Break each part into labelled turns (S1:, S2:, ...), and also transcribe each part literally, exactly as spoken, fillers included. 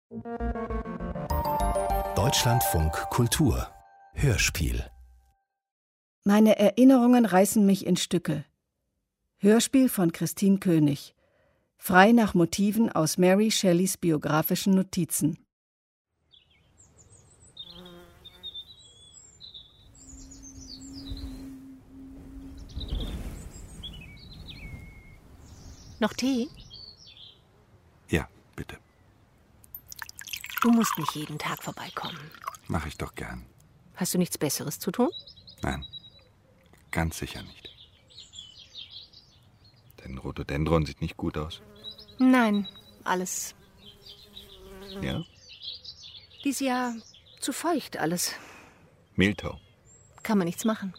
S1: Deutschlandfunk Kultur Hörspiel.
S2: Meine Erinnerungen reißen mich in Stücke. Hörspiel von Christine König. Frei nach Motiven aus Mary Shelleys biografischen Notizen.
S3: Noch Tee?
S4: Ja, bitte.
S3: Du musst nicht jeden Tag vorbeikommen.
S4: Mach ich doch gern.
S3: Hast du nichts Besseres zu tun?
S4: Nein, ganz sicher nicht. Dein Rhododendron sieht nicht gut aus.
S3: Nein, alles.
S4: Ja?
S3: Dies Jahr zu feucht alles.
S4: Mehltau.
S3: Kann man nichts machen.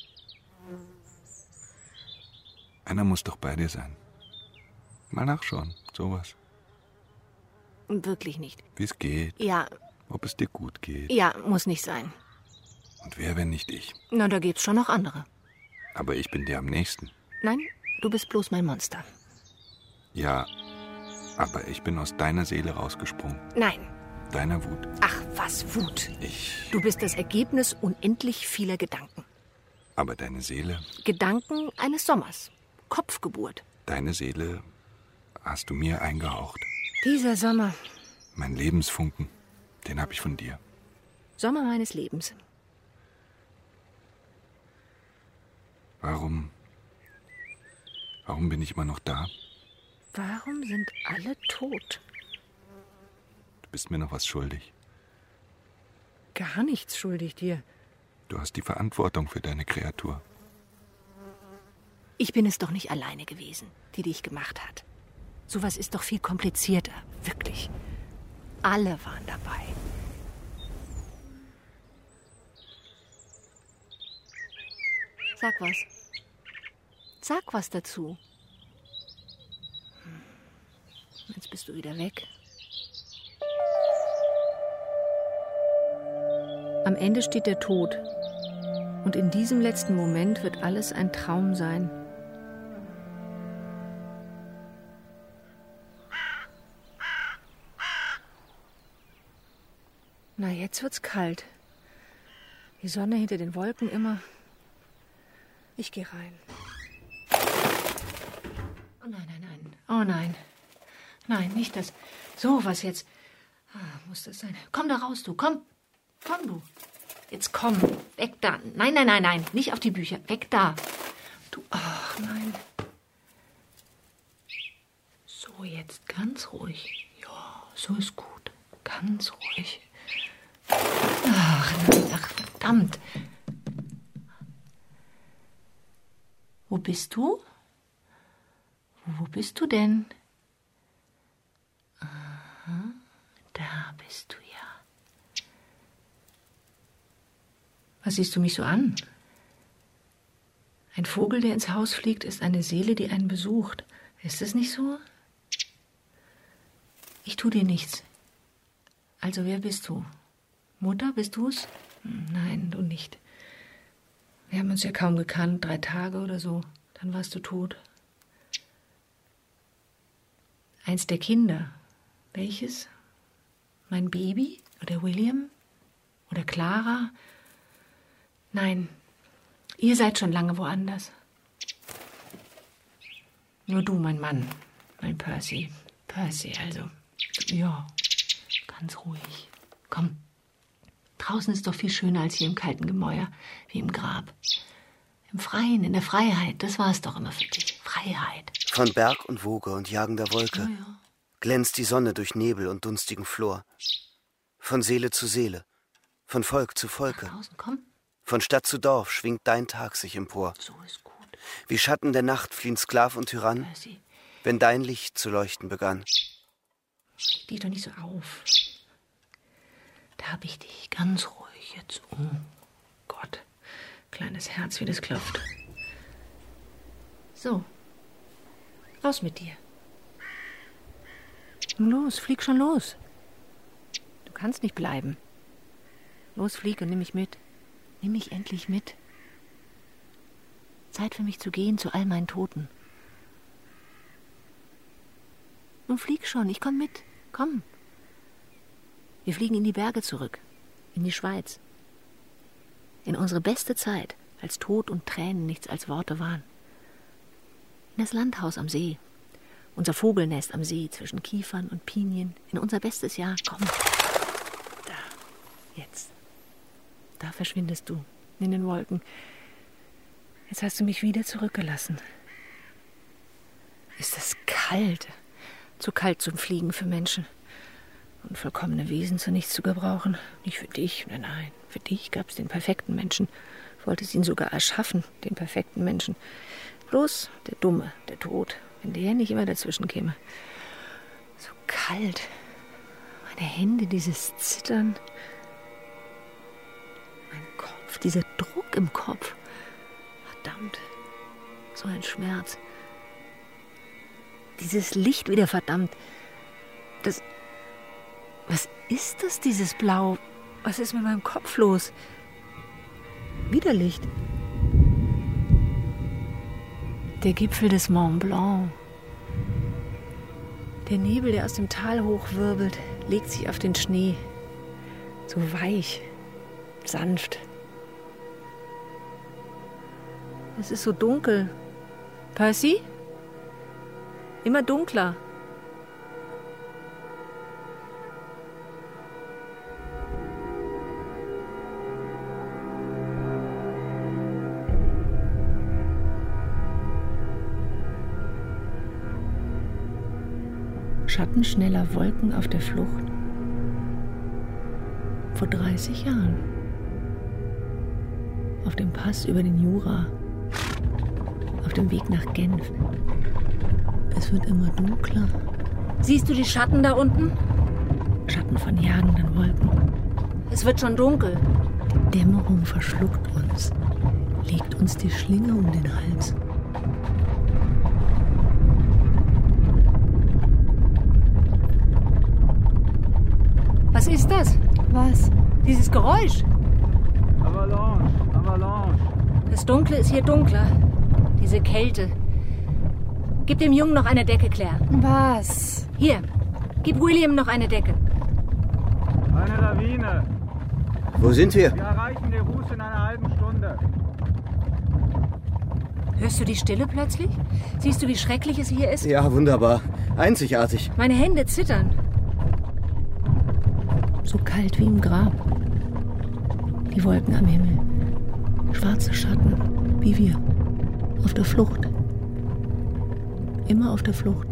S4: Einer muss doch bei dir sein. Mal nachschauen, sowas.
S3: Wirklich nicht.
S4: Wie es geht.
S3: Ja.
S4: Ob es dir gut geht.
S3: Ja, muss nicht sein.
S4: Und wer, wenn nicht ich?
S3: Na, da gibt's schon noch andere.
S4: Aber ich bin dir am nächsten.
S3: Nein, du bist bloß mein Monster.
S4: Ja, aber ich bin aus deiner Seele rausgesprungen.
S3: Nein.
S4: Deiner Wut.
S3: Ach, was Wut.
S4: Ich...
S3: Du bist das Ergebnis unendlich vieler Gedanken.
S4: Aber deine Seele...
S3: Gedanken eines Sommers. Kopfgeburt.
S4: Deine Seele hast du mir eingehaucht.
S3: Dieser Sommer.
S4: Mein Lebensfunken, den habe ich von dir.
S3: Sommer meines Lebens.
S4: Warum... Warum bin ich immer noch da?
S3: Warum sind alle tot?
S4: Du bist mir noch was schuldig.
S3: Gar nichts schuldig dir.
S4: Du hast die Verantwortung für deine Kreatur.
S3: Ich bin es doch nicht alleine gewesen, die dich gemacht hat. Sowas ist doch viel komplizierter, wirklich. Alle waren dabei. Sag was. Sag was dazu. Jetzt bist du wieder weg. Am Ende steht der Tod. Und in diesem letzten Moment wird alles ein Traum sein. Na, jetzt wird's kalt. Die Sonne hinter den Wolken immer. Ich gehe rein. Oh nein, nein, nein. Oh nein. Nein, nicht das. So was jetzt. Ah, muss das sein. Komm da raus, du. Komm. Komm, du. Jetzt komm. Weg da. Nein, nein, nein, nein. Nicht auf die Bücher. Weg da. Du. Ach, nein. So, jetzt ganz ruhig. Ja, so ist gut. Ganz ruhig. Ach, nein. Ach, verdammt. Wo bist du? Wo bist du denn? Aha, da bist du ja. Was siehst du mich so an? Ein Vogel, der ins Haus fliegt, ist eine Seele, die einen besucht. Ist es nicht so? Ich tu dir nichts. Also wer bist du? Mutter, bist du's? Nein, du nicht. Wir haben uns ja kaum gekannt, drei Tage oder so. Dann warst du tot. Eins der Kinder. Welches? Mein Baby? Oder William? Oder Clara? Nein, ihr seid schon lange woanders. Nur du, mein Mann, mein Percy. Percy, also. Ja, ganz ruhig. Komm. Draußen ist doch viel schöner als hier im kalten Gemäuer, wie im Grab. Im Freien, in der Freiheit, das war es doch immer für dich. Freiheit.
S5: Von Berg und Woge und jagender Wolke
S3: Ja, ja.
S5: glänzt die Sonne durch Nebel und dunstigen Flor. Von Seele zu Seele, von Volk zu Volke,
S3: Nach draußen, komm.
S5: von Stadt zu Dorf schwingt dein Tag sich empor.
S3: So ist gut.
S5: Wie Schatten der Nacht fliehen Sklav und Tyrann,
S3: Percy,
S5: wenn dein Licht zu leuchten begann.
S3: reg dich doch nicht so auf. Da hab ich dich ganz ruhig jetzt. Oh Gott, kleines Herz, wie das klopft. So, raus mit dir. Nun los, flieg schon los. Du kannst nicht bleiben. Los, flieg und nimm mich mit. Nimm mich endlich mit. Zeit für mich zu gehen zu all meinen Toten. Nun flieg schon, ich komm mit. Komm. Wir fliegen in die Berge zurück, in die Schweiz. In unsere beste Zeit, als Tod und Tränen nichts als Worte waren. In das Landhaus am See, unser Vogelnest am See zwischen Kiefern und Pinien, in unser bestes Jahr. Komm, da, jetzt. Da verschwindest du, in den Wolken. Jetzt hast du mich wieder zurückgelassen. Ist es kalt, zu kalt zum Fliegen für Menschen. Unvollkommene Wesen zu nichts zu gebrauchen. Nicht für dich, nein, nein. Für dich gab es den perfekten Menschen. Wolltest ihn sogar erschaffen, den perfekten Menschen. Bloß der Dumme, der Tod, wenn der nicht immer dazwischen käme. So kalt. Meine Hände, dieses Zittern. Mein Kopf, dieser Druck im Kopf. Verdammt, so ein Schmerz. Dieses Licht wieder, verdammt. Das... Was ist das, dieses Blau? Was ist mit meinem Kopf los? Wieder Licht. Der Gipfel des Mont Blanc. Der Nebel, der aus dem Tal hochwirbelt, legt sich auf den Schnee. So weich, sanft. Es ist so dunkel. Percy? Immer dunkler. Schatten schneller Wolken auf der Flucht. Vor dreißig Jahren. Auf dem Pass über den Jura. Auf dem Weg nach Genf. Es wird immer dunkler.
S2: Siehst du die Schatten da unten?
S3: Schatten von jagenden Wolken.
S2: Es wird schon dunkel.
S3: Dämmerung verschluckt uns, legt uns die Schlinge um den Hals.
S2: Was ist das?
S3: Was?
S2: Dieses Geräusch.
S6: Avalanche, Avalanche.
S2: Das Dunkle ist hier dunkler. Diese Kälte. Gib dem Jungen noch eine Decke, Claire.
S3: Was?
S2: Hier, gib William noch eine Decke.
S6: Eine Lawine.
S5: Wo sind wir?
S6: Wir erreichen die Ruß in einer halben Stunde.
S2: Hörst du die Stille plötzlich? Siehst du, wie schrecklich es hier ist?
S5: Ja, wunderbar. Einzigartig.
S2: Meine Hände zittern.
S3: So kalt wie im Grab. Die Wolken am Himmel. Schwarze Schatten, wie wir. Auf der Flucht. Immer auf der Flucht.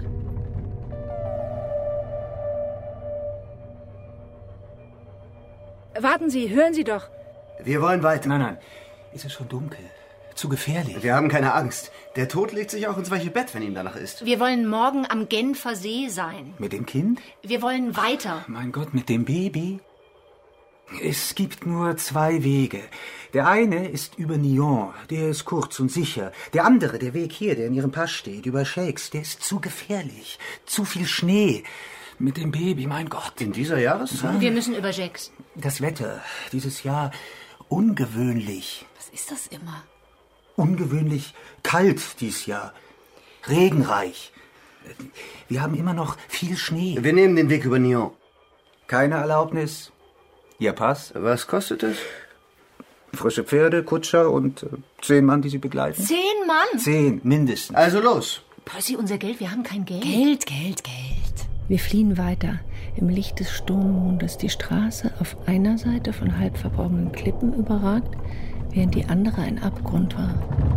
S2: Warten Sie, hören Sie doch.
S5: Wir wollen weiter.
S4: Nein, nein. Es ist schon dunkel. Zu gefährlich.
S5: Wir haben keine Angst. Der Tod legt sich auch ins weiche Bett, wenn ihm danach ist.
S2: Wir wollen morgen am Genfer See sein.
S4: Mit dem Kind?
S2: Wir wollen weiter.
S4: Mein Gott, mit dem Baby? Es gibt nur zwei Wege. Der eine ist über Nyon, der ist kurz und sicher. Der andere, der Weg hier, der in Ihrem Pass steht, über Shakes, der ist zu gefährlich. Zu viel Schnee. Mit dem Baby, mein Gott.
S5: In dieser Jahreszeit?
S2: Wir müssen über Jacks.
S4: Das Wetter dieses Jahr ungewöhnlich.
S2: Was ist das immer?
S4: Ungewöhnlich kalt dies Jahr. Regenreich. Wir haben immer noch viel Schnee.
S5: Wir nehmen den Weg über Nyon.
S4: Keine Erlaubnis. Ihr Pass?
S5: Was kostet es?
S4: Frische Pferde, Kutscher und äh, zehn Mann, die Sie begleiten?
S2: Zehn Mann?
S4: Zehn, mindestens.
S5: Also los.
S2: Percy, unser Geld, wir haben kein Geld.
S3: Geld, Geld, Geld. Wir fliehen weiter im Licht des Sturmmondes. Die Straße auf einer Seite von halb verborgenen Klippen überragt, während die andere ein Abgrund war.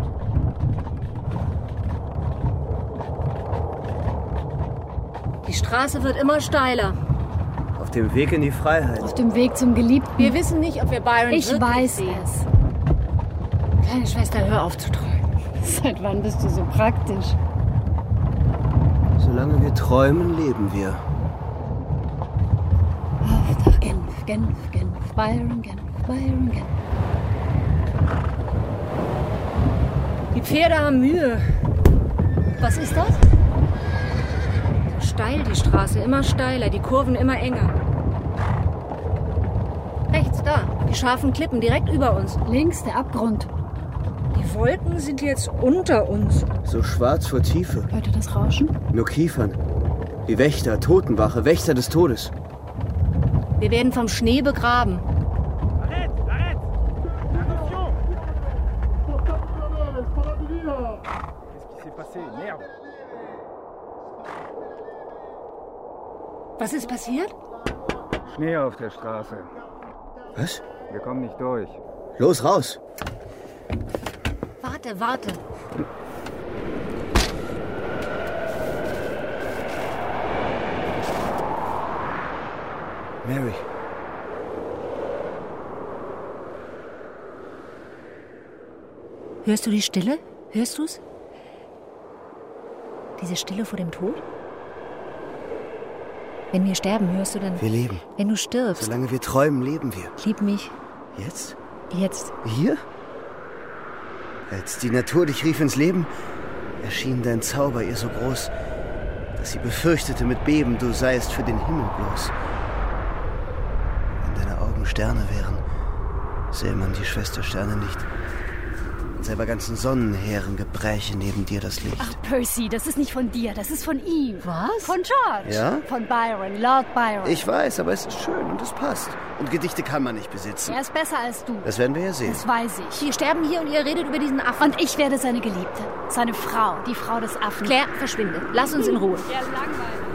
S2: Die Straße wird immer steiler.
S5: Auf dem Weg in die Freiheit.
S7: Auf dem Weg zum Geliebten.
S2: Wir wissen nicht, ob wir Byron
S7: Ich
S2: wirklich
S7: weiß
S2: sehen.
S7: es.
S2: Kleine Schwester, hör auf zu träumen.
S7: Seit wann bist du so praktisch?
S5: Solange wir träumen, leben wir.
S7: Auf nach Genf, Genf, Genf, Byron, Genf, Byron, Genf.
S2: Die Pferde haben Mühe. Was ist das? Steil die Straße, immer steiler, die Kurven immer enger. Rechts, da, die scharfen Klippen direkt über uns.
S7: Links der Abgrund.
S2: Die Wolken sind jetzt unter uns.
S5: So schwarz vor Tiefe.
S7: Hört ihr das Rauschen?
S5: Nur Kiefern. Wie Wächter, Totenwache, Wächter des Todes.
S7: Wir werden vom Schnee begraben.
S6: Arrête, arrête! Attention! Qu'est-ce qui s'est passé? Merde!
S7: Was ist passiert?
S6: Schnee auf der Straße.
S5: Was?
S6: Wir kommen nicht durch.
S5: Los, raus!
S7: Warte, warte.
S5: Mary.
S7: Hörst du die Stille? Hörst du's? Diese Stille vor dem Tod? Wenn wir sterben, hörst du dann...
S5: Wir leben.
S7: Wenn du stirbst.
S5: Solange wir träumen, leben wir.
S7: Lieb mich.
S5: Jetzt?
S7: Jetzt.
S5: Hier? Als die Natur dich rief ins Leben, erschien dein Zauber ihr so groß, dass sie befürchtete mit Beben, du seiest für den Himmel bloß. Wenn deine Augen Sterne wären, sähe man die Schwestersterne nicht. Und selber ganzen Sonnenheeren gebräche neben dir das Licht.
S8: Ach, Percy, das ist nicht von dir, das ist von ihm.
S7: Was?
S8: Von George.
S5: Ja?
S8: Von Byron, Lord Byron.
S5: Ich weiß, aber es ist schön und es passt. Und Gedichte kann man nicht besitzen.
S8: Er ist besser als du.
S5: Das werden wir ja sehen.
S8: Das weiß ich.
S7: Wir sterben hier und ihr redet über diesen Affen.
S8: Und ich werde seine Geliebte. Seine Frau, die Frau des Affen.
S7: Claire, verschwinde. Lass uns in Ruhe.
S8: Ja, langweilig.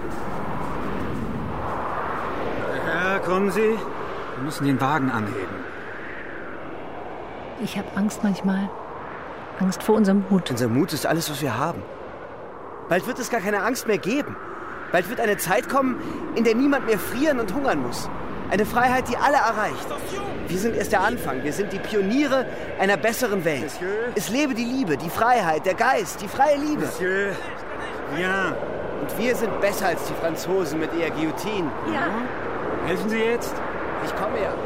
S4: Ja, kommen Sie. Wir müssen den Wagen anheben.
S7: Ich habe Angst manchmal. Angst vor unserem Mut.
S5: Unser Mut ist alles, was wir haben. Bald wird es gar keine Angst mehr geben. Bald wird eine Zeit kommen, in der niemand mehr frieren und hungern muss. Eine Freiheit, die alle erreicht. Wir sind erst der Anfang. Wir sind die Pioniere einer besseren Welt.
S4: Monsieur.
S5: Es lebe die Liebe, die Freiheit, der Geist, die freie Liebe.
S4: Monsieur, viens.
S5: Und wir sind besser als die Franzosen mit ihrer Guillotine.
S8: Ja.
S4: Helfen Sie jetzt?
S5: Ich komme ja.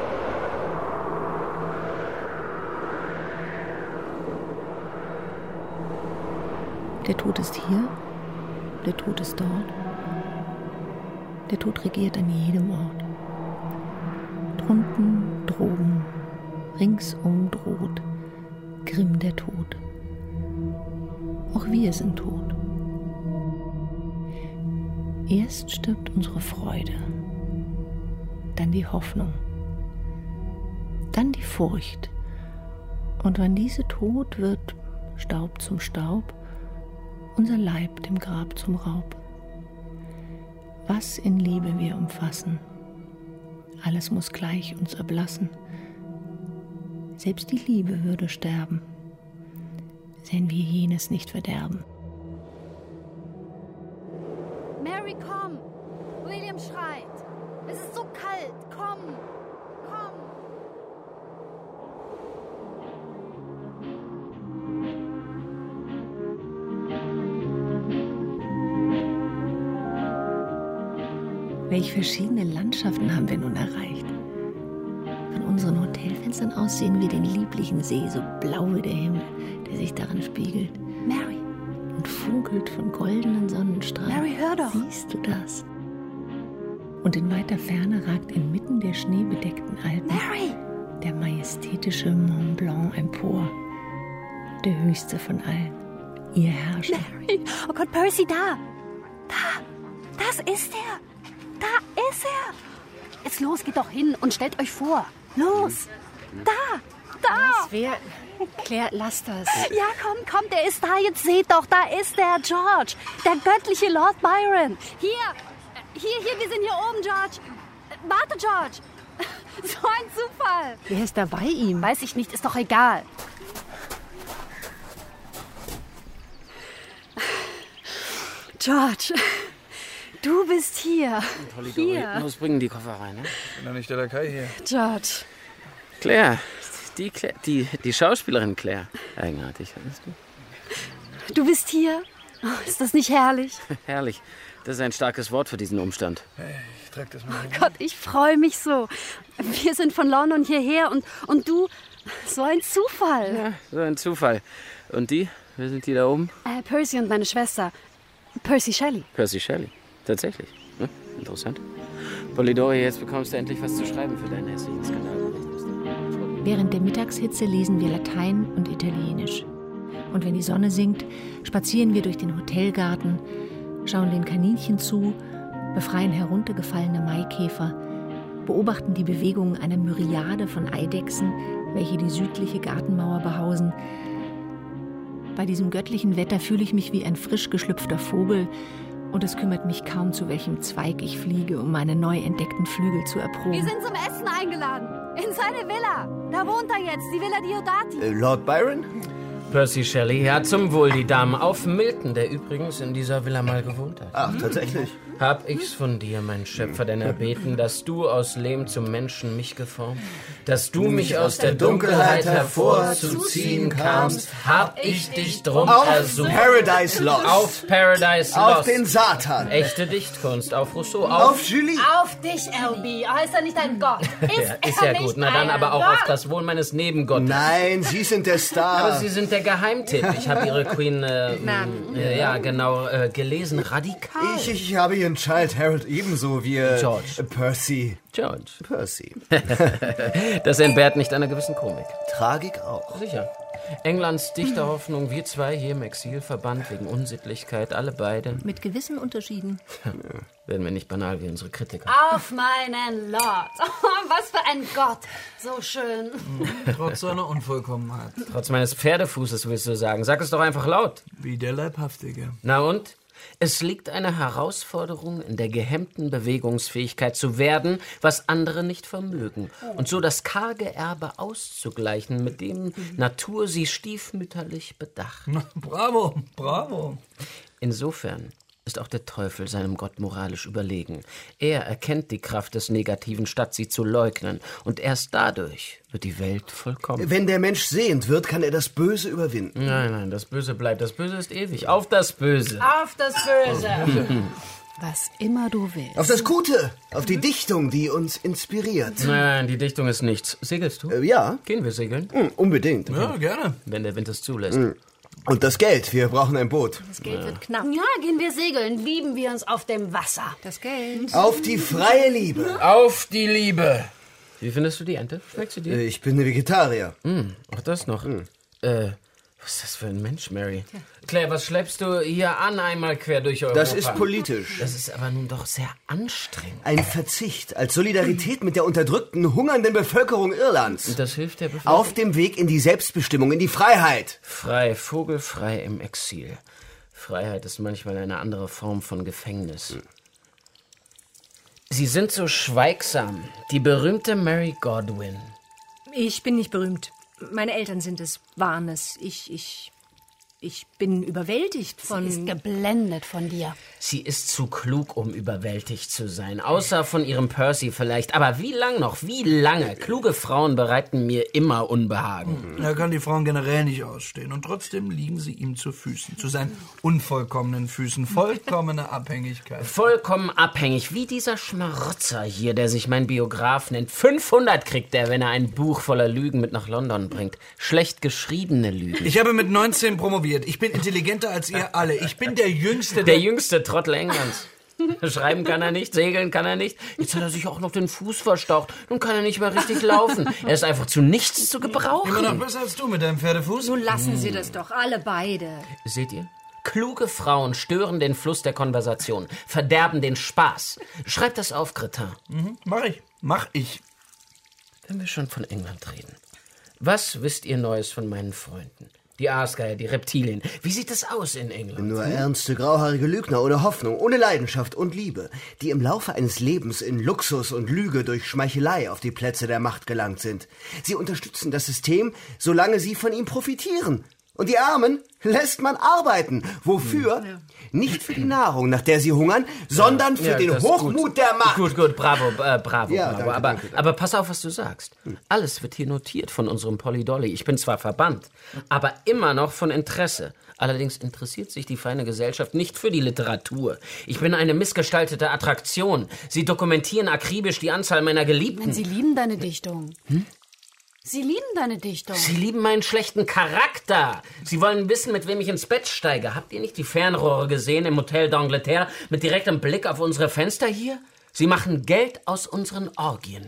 S7: Der Tod ist hier, der Tod ist dort. Der Tod regiert an jedem Ort. Drunten, droben, ringsum droht Grimm der Tod. Auch wir sind tot. Erst stirbt unsere Freude, dann die Hoffnung, dann die Furcht. Und wann diese tot wird, Staub zum Staub, unser Leib dem Grab zum Raub. Was in Liebe wir umfassen, alles muss gleich uns erblassen. Selbst die Liebe würde sterben, wenn wir jenes nicht verderben.
S8: Mary, komm. William schreit. Es ist so kalt. Komm. Komm.
S7: Welche verschiedene Landschaften haben wir nun erreicht? Von unseren Hotelfenstern aus sehen wir den lieblichen See, so blau wie der Himmel, der sich darin spiegelt.
S8: Mary.
S7: Und funkelt von goldenen Sonnenstrahlen.
S8: Mary, hör doch.
S7: Siehst du das? Und in weiter Ferne ragt inmitten der schneebedeckten Alpen
S8: Mary.
S7: der majestätische Mont Blanc empor. Der höchste von allen. Ihr Herrscher.
S8: Mary. Oh Gott, Percy, da. Da. Das ist er. Da ist er. Jetzt los, geht doch hin und stellt euch vor. Los. Da. Da.
S7: Wer? Claire, lass das.
S8: Ja, komm, komm, der ist da. Jetzt seht doch, da ist der George. Der göttliche Lord Byron. Hier. Hier, hier, wir sind hier oben, George. Warte, George. So ein Zufall.
S7: Wer ist da bei ihm?
S8: Weiß ich nicht, ist doch egal. George, du bist hier. Hier.
S9: Los, bringen die Koffer rein. Ne?
S6: Ich bin doch nicht der Lakai hier.
S8: George.
S9: Claire, die, Claire die, die Schauspielerin Claire. Eigenartig, weißt du?
S8: Du bist hier. Oh, ist das nicht herrlich?
S9: Herrlich. Das ist ein starkes Wort für diesen Umstand.
S6: Hey, ich trag das mal.
S8: Oh Gott, ich freue mich so. Wir sind von London hierher und, und du, so ein Zufall.
S9: Ja, so ein Zufall. Und die? Wer sind die da oben?
S8: Äh, Percy und meine Schwester. Percy Shelley.
S9: Percy Shelley. Tatsächlich. Hm? Interessant. Polidori, jetzt bekommst du endlich was zu schreiben für deinen hässlichen Skandalbericht.
S7: Während der Mittagshitze lesen wir Latein und Italienisch. Und wenn die Sonne sinkt, spazieren wir durch den Hotelgarten, schauen den Kaninchen zu, befreien heruntergefallene Maikäfer, beobachten die Bewegungen einer Myriade von Eidechsen, welche die südliche Gartenmauer behausen. Bei diesem göttlichen Wetter fühle ich mich wie ein frisch geschlüpfter Vogel und es kümmert mich kaum, zu welchem Zweig ich fliege, um meine neu entdeckten Flügel zu erproben.
S8: Wir sind zum Essen eingeladen. In seine Villa. Da wohnt er jetzt, die Villa Diodati.
S5: Äh, Lord Byron?
S9: Percy Shelley, ja, zum Wohl, die Damen. Auf Milton, der übrigens in dieser Villa mal gewohnt hat.
S5: Ach, tatsächlich?
S9: Hab ich's von dir, mein Schöpfer, denn erbeten, dass du aus Lehm zum Menschen mich geformt, dass du mich aus der Dunkelheit hervorzuziehen kamst, hab ich dich drum
S5: auf
S9: ersucht.
S5: Paradise Lost.
S9: Auf Paradise Lost.
S5: Auf den Satan.
S9: Echte Dichtkunst, auf Rousseau, auf...
S5: Auf Julie.
S8: Auf dich, L B. Heißt er nicht ein Gott? Ist,
S9: ja, ist ja gut, na dann aber auch
S8: Gott?
S9: auf das Wohl meines Nebengottes.
S5: Nein, Sie sind der Star.
S9: Aber Sie sind der Geheimtipp. Ich habe Ihre Queen, äh, äh, ja genau, äh, gelesen, radikal.
S5: Ich, ich habe Ihren Child Harold ebenso wie äh,
S9: George.
S5: Percy.
S9: George.
S5: Percy.
S9: Das entbehrt nicht einer gewissen Komik.
S5: Tragik auch.
S9: Sicher. Englands Dichterhoffnung, wir zwei hier im Exil verbannt wegen Unsittlichkeit, alle beide.
S7: Mit gewissen Unterschieden.
S9: Ja, werden wir nicht banal wie unsere Kritiker.
S8: Auf meinen Lord. Oh, was für ein Gott. So schön.
S6: Trotz seiner Unvollkommenheit.
S9: Trotz meines Pferdefußes, willst du sagen. Sag es doch einfach laut.
S6: Wie der Leibhaftige.
S9: Na und? Es liegt eine Herausforderung in der gehemmten Bewegungsfähigkeit zu werden, was andere nicht vermögen. Und so das karge Erbe auszugleichen, mit dem Natur sie stiefmütterlich bedacht.
S6: Na, bravo, bravo.
S9: Insofern ist auch der Teufel seinem Gott moralisch überlegen. Er erkennt die Kraft des Negativen, statt sie zu leugnen. Und erst dadurch wird die Welt vollkommen.
S5: Wenn der Mensch sehend wird, kann er das Böse überwinden.
S9: Nein, nein, das Böse bleibt. Das Böse ist ewig. Auf das Böse.
S8: Auf das Böse.
S7: Was immer du willst.
S5: Auf das Gute, auf die Dichtung, die uns inspiriert.
S9: Nein, nein, die Dichtung ist nichts. Segelst du?
S5: Äh, ja.
S9: Gehen wir segeln?
S5: Mm, unbedingt.
S6: Ja, gerne.
S9: Wenn der Wind es zulässt.
S5: Mm. Und das Geld, wir brauchen ein Boot.
S7: Das Geld wird knapp.
S8: Ja, gehen wir segeln, lieben wir uns auf dem Wasser.
S7: Das Geld.
S5: Auf die freie Liebe.
S9: Auf die Liebe. Wie findest du die Ente? Schmeckt sie dir?
S5: Äh, Ich bin ein Vegetarier.
S9: Mm, auch das noch. Mm. Äh, was ist das für ein Mensch, Mary? Ja. Claire, was schleppst du hier an, einmal quer durch Europa?
S5: Das ist politisch.
S9: Das ist aber nun doch sehr anstrengend.
S5: Ein Verzicht als Solidarität mit der unterdrückten, hungernden Bevölkerung Irlands.
S9: Und das hilft der Bevölkerung?
S5: Auf dem Weg in die Selbstbestimmung, in die Freiheit.
S9: Frei, vogelfrei im Exil. Freiheit ist manchmal eine andere Form von Gefängnis. Hm. Sie sind so schweigsam. Die berühmte Mary Godwin.
S7: Ich bin nicht berühmt. Meine Eltern sind es, waren es. Ich, ich, ich bin überwältigt von...
S8: Sie ist geblendet von dir.
S9: Sie ist zu klug, um überwältigt zu sein. Außer von ihrem Percy vielleicht. Aber wie lang noch? Wie lange? Kluge Frauen bereiten mir immer Unbehagen.
S6: Er kann die Frauen generell nicht ausstehen. Und trotzdem liegen sie ihm zu Füßen. Zu seinen unvollkommenen Füßen. Vollkommene Abhängigkeit.
S9: Vollkommen abhängig. Wie dieser Schmarotzer hier, der sich mein Biograf nennt. fünfhundert kriegt er, wenn er ein Buch voller Lügen mit nach London bringt. Schlecht geschriebene Lügen.
S6: Ich habe mit neunzehn promoviert. Ich bin intelligenter als ihr alle. Ich bin der Jüngste der...
S9: Der jüngste Trottel Englands. Schreiben kann er nicht, segeln kann er nicht. Jetzt hat er sich auch noch den Fuß verstaucht. Nun kann er nicht mehr richtig laufen. Er ist einfach zu nichts zu gebrauchen.
S6: Immer noch besser als du mit deinem Pferdefuß.
S7: Nun lassen Sie das doch, alle beide.
S9: Seht ihr? Kluge Frauen stören den Fluss der Konversation, verderben den Spaß. Schreibt das auf, Cretin.
S6: Mhm, mach ich. Mach ich.
S9: Wenn wir schon von England reden. Was wisst ihr Neues von meinen Freunden? Die Aasgeier, die Reptilien. Wie sieht es aus in England?
S5: Nur ernste, grauhaarige Lügner ohne Hoffnung, ohne Leidenschaft und Liebe, die im Laufe eines Lebens in Luxus und Lüge durch Schmeichelei auf die Plätze der Macht gelangt sind. Sie unterstützen das System, solange sie von ihm profitieren. Und die Armen lässt man arbeiten. Wofür? Ja. Nicht für die Nahrung, nach der sie hungern, sondern für ja, den Hochmut der Macht.
S9: Gut, gut, bravo, äh, bravo,
S5: ja,
S9: bravo.
S5: Danke,
S9: aber,
S5: danke, danke.
S9: aber pass auf, was du sagst. Alles wird hier notiert von unserem Polly Dolly. Ich bin zwar verbannt, aber immer noch von Interesse. Allerdings interessiert sich die feine Gesellschaft nicht für die Literatur. Ich bin eine missgestaltete Attraktion. Sie dokumentieren akribisch die Anzahl meiner Geliebten.
S8: Sie lieben deine Dichtung. Hm? Sie lieben deine Dichtung.
S9: Sie lieben meinen schlechten Charakter. Sie wollen wissen, mit wem ich ins Bett steige. Habt ihr nicht die Fernrohre gesehen im Hotel d'Angleterre mit direktem Blick auf unsere Fenster hier? Sie machen Geld aus unseren Orgien.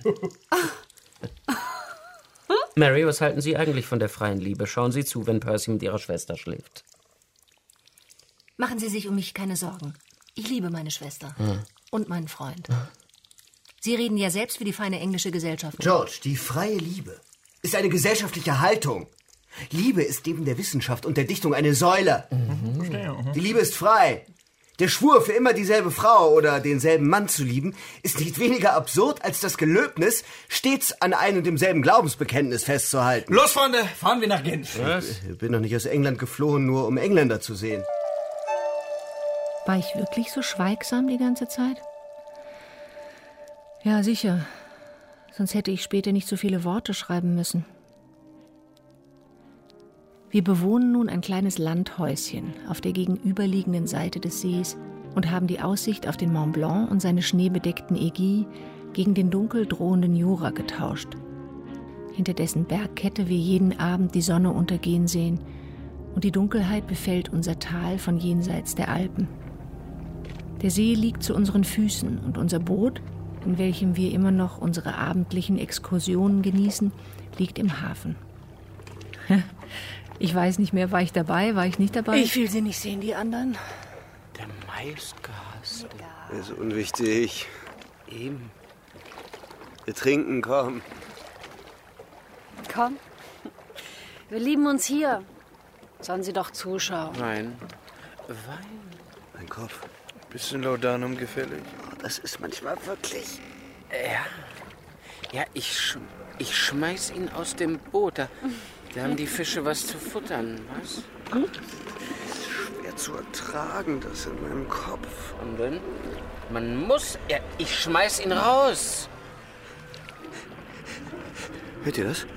S9: Mary, was halten Sie eigentlich von der freien Liebe? Schauen Sie zu, wenn Percy mit Ihrer Schwester schläft.
S7: Machen Sie sich um mich keine Sorgen. Ich liebe meine Schwester. Hm. Und meinen Freund. Hm.
S10: Sie reden ja selbst für die feine englische Gesellschaft.
S5: George, die freie Liebe ist eine gesellschaftliche Haltung. Liebe ist neben der Wissenschaft und der Dichtung eine Säule. Mhm. Die Liebe ist frei. Der Schwur, für immer dieselbe Frau oder denselben Mann zu lieben, ist nicht weniger absurd als das Gelöbnis, stets an einem und demselben Glaubensbekenntnis festzuhalten.
S6: Los, Freunde, fahren wir nach Genf.
S5: Was? Ich bin doch nicht aus England geflohen, nur um Engländer zu sehen.
S7: War ich wirklich so schweigsam die ganze Zeit? Ja, sicher. Sonst hätte ich später nicht so viele Worte schreiben müssen. Wir bewohnen nun ein kleines Landhäuschen auf der gegenüberliegenden Seite des Sees und haben die Aussicht auf den Mont Blanc und seine schneebedeckten Aiguilles gegen den dunkel drohenden Jura getauscht, hinter dessen Bergkette wir jeden Abend die Sonne untergehen sehen und die Dunkelheit befällt unser Tal von jenseits der Alpen. Der See liegt zu unseren Füßen und unser Boot, in welchem wir immer noch unsere abendlichen Exkursionen genießen, liegt im Hafen. Ich weiß nicht mehr, war ich dabei, war ich nicht dabei?
S2: Ich will sie nicht sehen, die anderen.
S9: Der Maisgast.
S5: Das ist unwichtig. Eben. Wir trinken, komm.
S8: Komm. Wir lieben uns hier. Sollen sie doch zuschauen.
S9: Nein. Wein.
S5: Mein Kopf.
S6: Bisschen Laudanum gefällig.
S5: Oh, das ist manchmal wirklich...
S9: Ja. Ja, ich, sch ich schmeiß ihn aus dem Boot. Da, da haben die Fische was zu futtern, was?
S5: Hm? Das ist schwer zu ertragen, das in meinem Kopf.
S9: Und dann? Man muss... Ja, ich schmeiß ihn raus.
S5: Hört ihr das?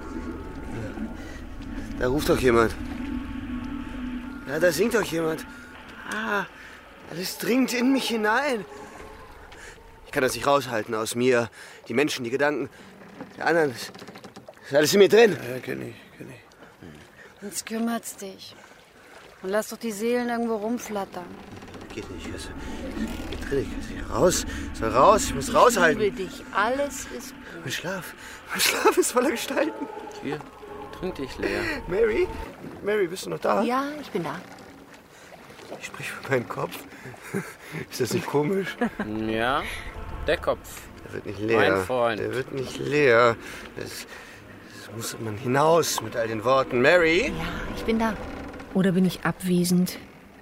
S5: Da ruft doch jemand. Ja, da singt doch jemand. Ah, alles dringt in mich hinein. Ich kann das nicht raushalten aus mir. Die Menschen, die Gedanken, die anderen. Das ist alles in mir drin.
S6: Ja, kenn ich, kenn ich.
S8: Jetzt kümmert's dich. Und lass doch die Seelen irgendwo rumflattern.
S5: Geht nicht. Das geht drin. Ich kann raus. Soll raus. Ich muss raushalten.
S8: Ich liebe dich. Alles ist gut.
S5: Mein Schlaf. Mein Schlaf ist voller Gestalten.
S9: Hier, trink dich leer.
S5: Mary? Mary, bist du noch da?
S10: Ja, ich bin da.
S5: Ich sprich für meinen Kopf. Ist das nicht komisch?
S9: Ja, der Kopf.
S5: Der wird nicht leer.
S9: Mein Freund.
S5: Der wird nicht leer. Das, das muss man hinaus mit all den Worten. Mary?
S10: Ja, ich bin da.
S7: Oder bin ich abwesend?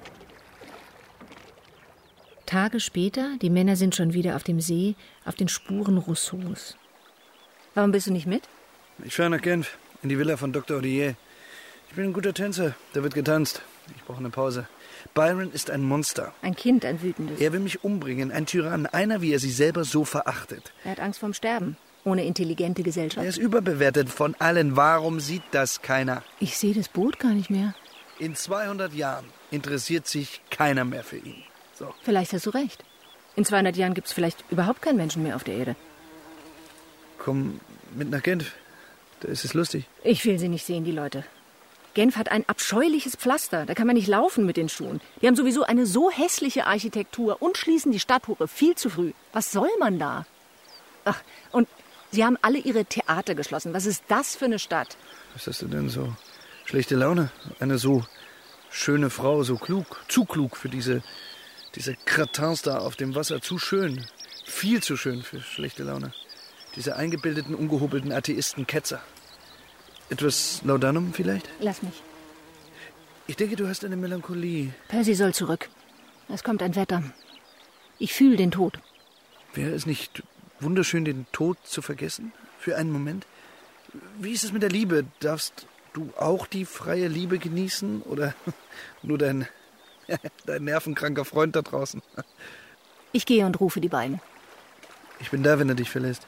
S7: Tage später, die Männer sind schon wieder auf dem See, auf den Spuren Rousseaus. Warum bist du nicht mit?
S6: Ich fahre nach Genf, in die Villa von Doktor Odier. Ich bin ein guter Tänzer, da wird getanzt. Ich brauche eine Pause. Byron ist ein Monster.
S7: Ein Kind, ein wütendes.
S6: Er will mich umbringen, ein Tyrann, einer, wie er sich selber so verachtet.
S7: Er hat Angst vorm Sterben, ohne intelligente Gesellschaft.
S6: Er ist überbewertet von allen. Warum sieht das keiner?
S7: Ich sehe das Boot gar nicht mehr.
S6: In zweihundert Jahren interessiert sich keiner mehr für ihn. So.
S7: Vielleicht hast du recht. In zweihundert Jahren gibt es vielleicht überhaupt keinen Menschen mehr auf der Erde.
S6: Komm mit nach Genf, da ist es lustig.
S7: Ich will sie nicht sehen, die Leute. Genf hat ein abscheuliches Pflaster. Da kann man nicht laufen mit den Schuhen. Die haben sowieso eine so hässliche Architektur und schließen die Stadttore viel zu früh. Was soll man da? Ach, und sie haben alle ihre Theater geschlossen. Was ist das für eine Stadt?
S6: Was hast du denn so? Schlechte Laune? Eine so schöne Frau, so klug. Zu klug für diese, diese Kratins da auf dem Wasser. Zu schön. Viel zu schön für schlechte Laune. Diese eingebildeten, ungehobelten Atheisten, Ketzer. Etwas Laudanum vielleicht?
S7: Lass mich.
S6: Ich denke, du hast eine Melancholie.
S7: Percy soll zurück. Es kommt ein Wetter. Ich fühle den Tod.
S6: Wäre es nicht wunderschön, den Tod zu vergessen? Für einen Moment? Wie ist es mit der Liebe? Darfst du auch die freie Liebe genießen? Oder nur dein, dein nervenkranker Freund da draußen?
S7: Ich gehe und rufe die beiden.
S6: Ich bin da, wenn er dich verlässt.